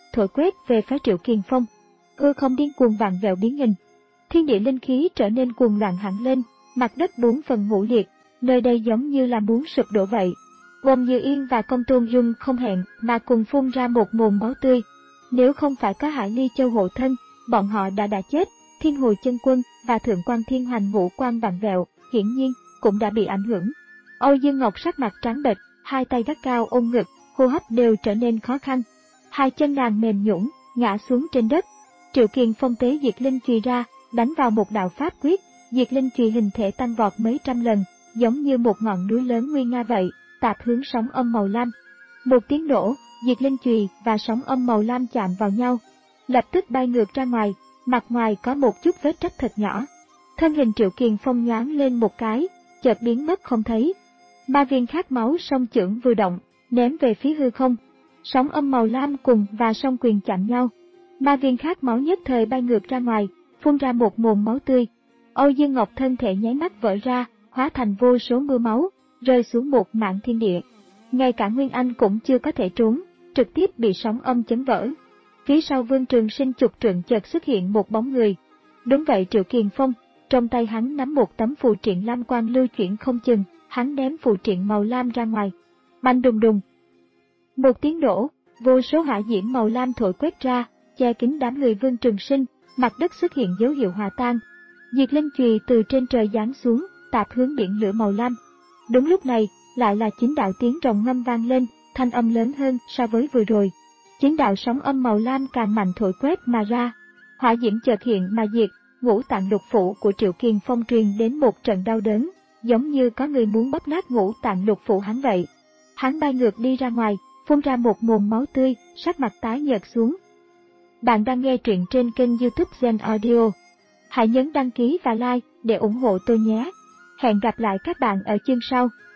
thổi quét về phía Triệu Kiền Phong. Hư không điên cuồng vặn vẹo biến hình. Thiên địa linh khí trở nên cuồng loạn hẳn lên, mặt đất bốn phần ngũ liệt, nơi đây giống như là muốn sụp đổ vậy. Gồm Như Yên và Công Tôn Dung không hẹn mà cùng phun ra một mồm máu tươi. Nếu không phải có Hải Ly Châu hộ thân, bọn họ đã đã chết. Thiên Hồi Chân Quân và Thượng Quan Thiên Hoành ngũ quan vặn vẹo, hiển nhiên cũng đã bị ảnh hưởng. Âu Dương Ngọc sắc mặt trắng bệch, hai tay gắt cao ôm ngực, hô hấp đều trở nên khó khăn. Hai chân nàng mềm nhũn, ngã xuống trên đất. Triệu Kiền Phong tế Diệt Linh Chùy ra, đánh vào một đạo pháp quyết, Diệt Linh Chùy hình thể tăng vọt mấy trăm lần, giống như một ngọn núi lớn nguy nga vậy, tạt hướng sóng âm màu lam. Một tiếng nổ, Diệt Linh Chùy và sóng âm màu lam chạm vào nhau, lập tức bay ngược ra ngoài, mặt ngoài có một chút vết rách thật nhỏ. Thân hình Triệu Kiền Phong nhoáng lên một cái, chợt biến mất không thấy. Ma viên khát máu song chưởng vừa động, ném về phía hư không. Sóng âm màu lam cùng và song quyền chạm nhau. Ma viên khát máu nhất thời bay ngược ra ngoài, phun ra một mồm máu tươi. Âu Dương Ngọc thân thể nháy mắt vỡ ra, hóa thành vô số mưa máu, rơi xuống một mảng thiên địa. Ngay cả Nguyên Anh cũng chưa có thể trốn, trực tiếp bị sóng âm chấn vỡ. Phía sau Vương Trường Sinh chục trượng chợt xuất hiện một bóng người. Đúng vậy, Triệu Kiền Phong, trong tay hắn nắm một tấm phù triện lam quang lưu chuyển không chừng, hắn ném phù triện màu lam ra ngoài. Bành đùng đùng. Một tiếng nổ, vô số hỏa diễm màu lam thổi quét ra, che kín đám người Vương Trường Sinh, mặt đất xuất hiện dấu hiệu hòa tan. Diệt Linh Chùy từ trên trời giáng xuống, tạt hướng biển lửa màu lam. Đúng lúc này, lại là chín đạo tiếng rồng ngâm vang lên, thanh âm lớn hơn so với vừa rồi. Chín đạo sóng âm màu lam càng mạnh thổi quét mà ra. Hỏa diễm chợt hiện mà diệt, ngũ tạng lục phủ của Triệu Kiền Phong truyền đến một trận đau đớn, giống như có người muốn bóp nát ngũ tạng lục phủ hắn vậy. Hắn bay ngược đi ra ngoài, phun ra một mồm máu tươi, sắc mặt tái nhợt xuống. Bạn đang nghe truyện trên kênh YouTube Gen Audio. Hãy nhấn đăng ký và like để ủng hộ tôi nhé. Hẹn gặp lại các bạn ở chương sau.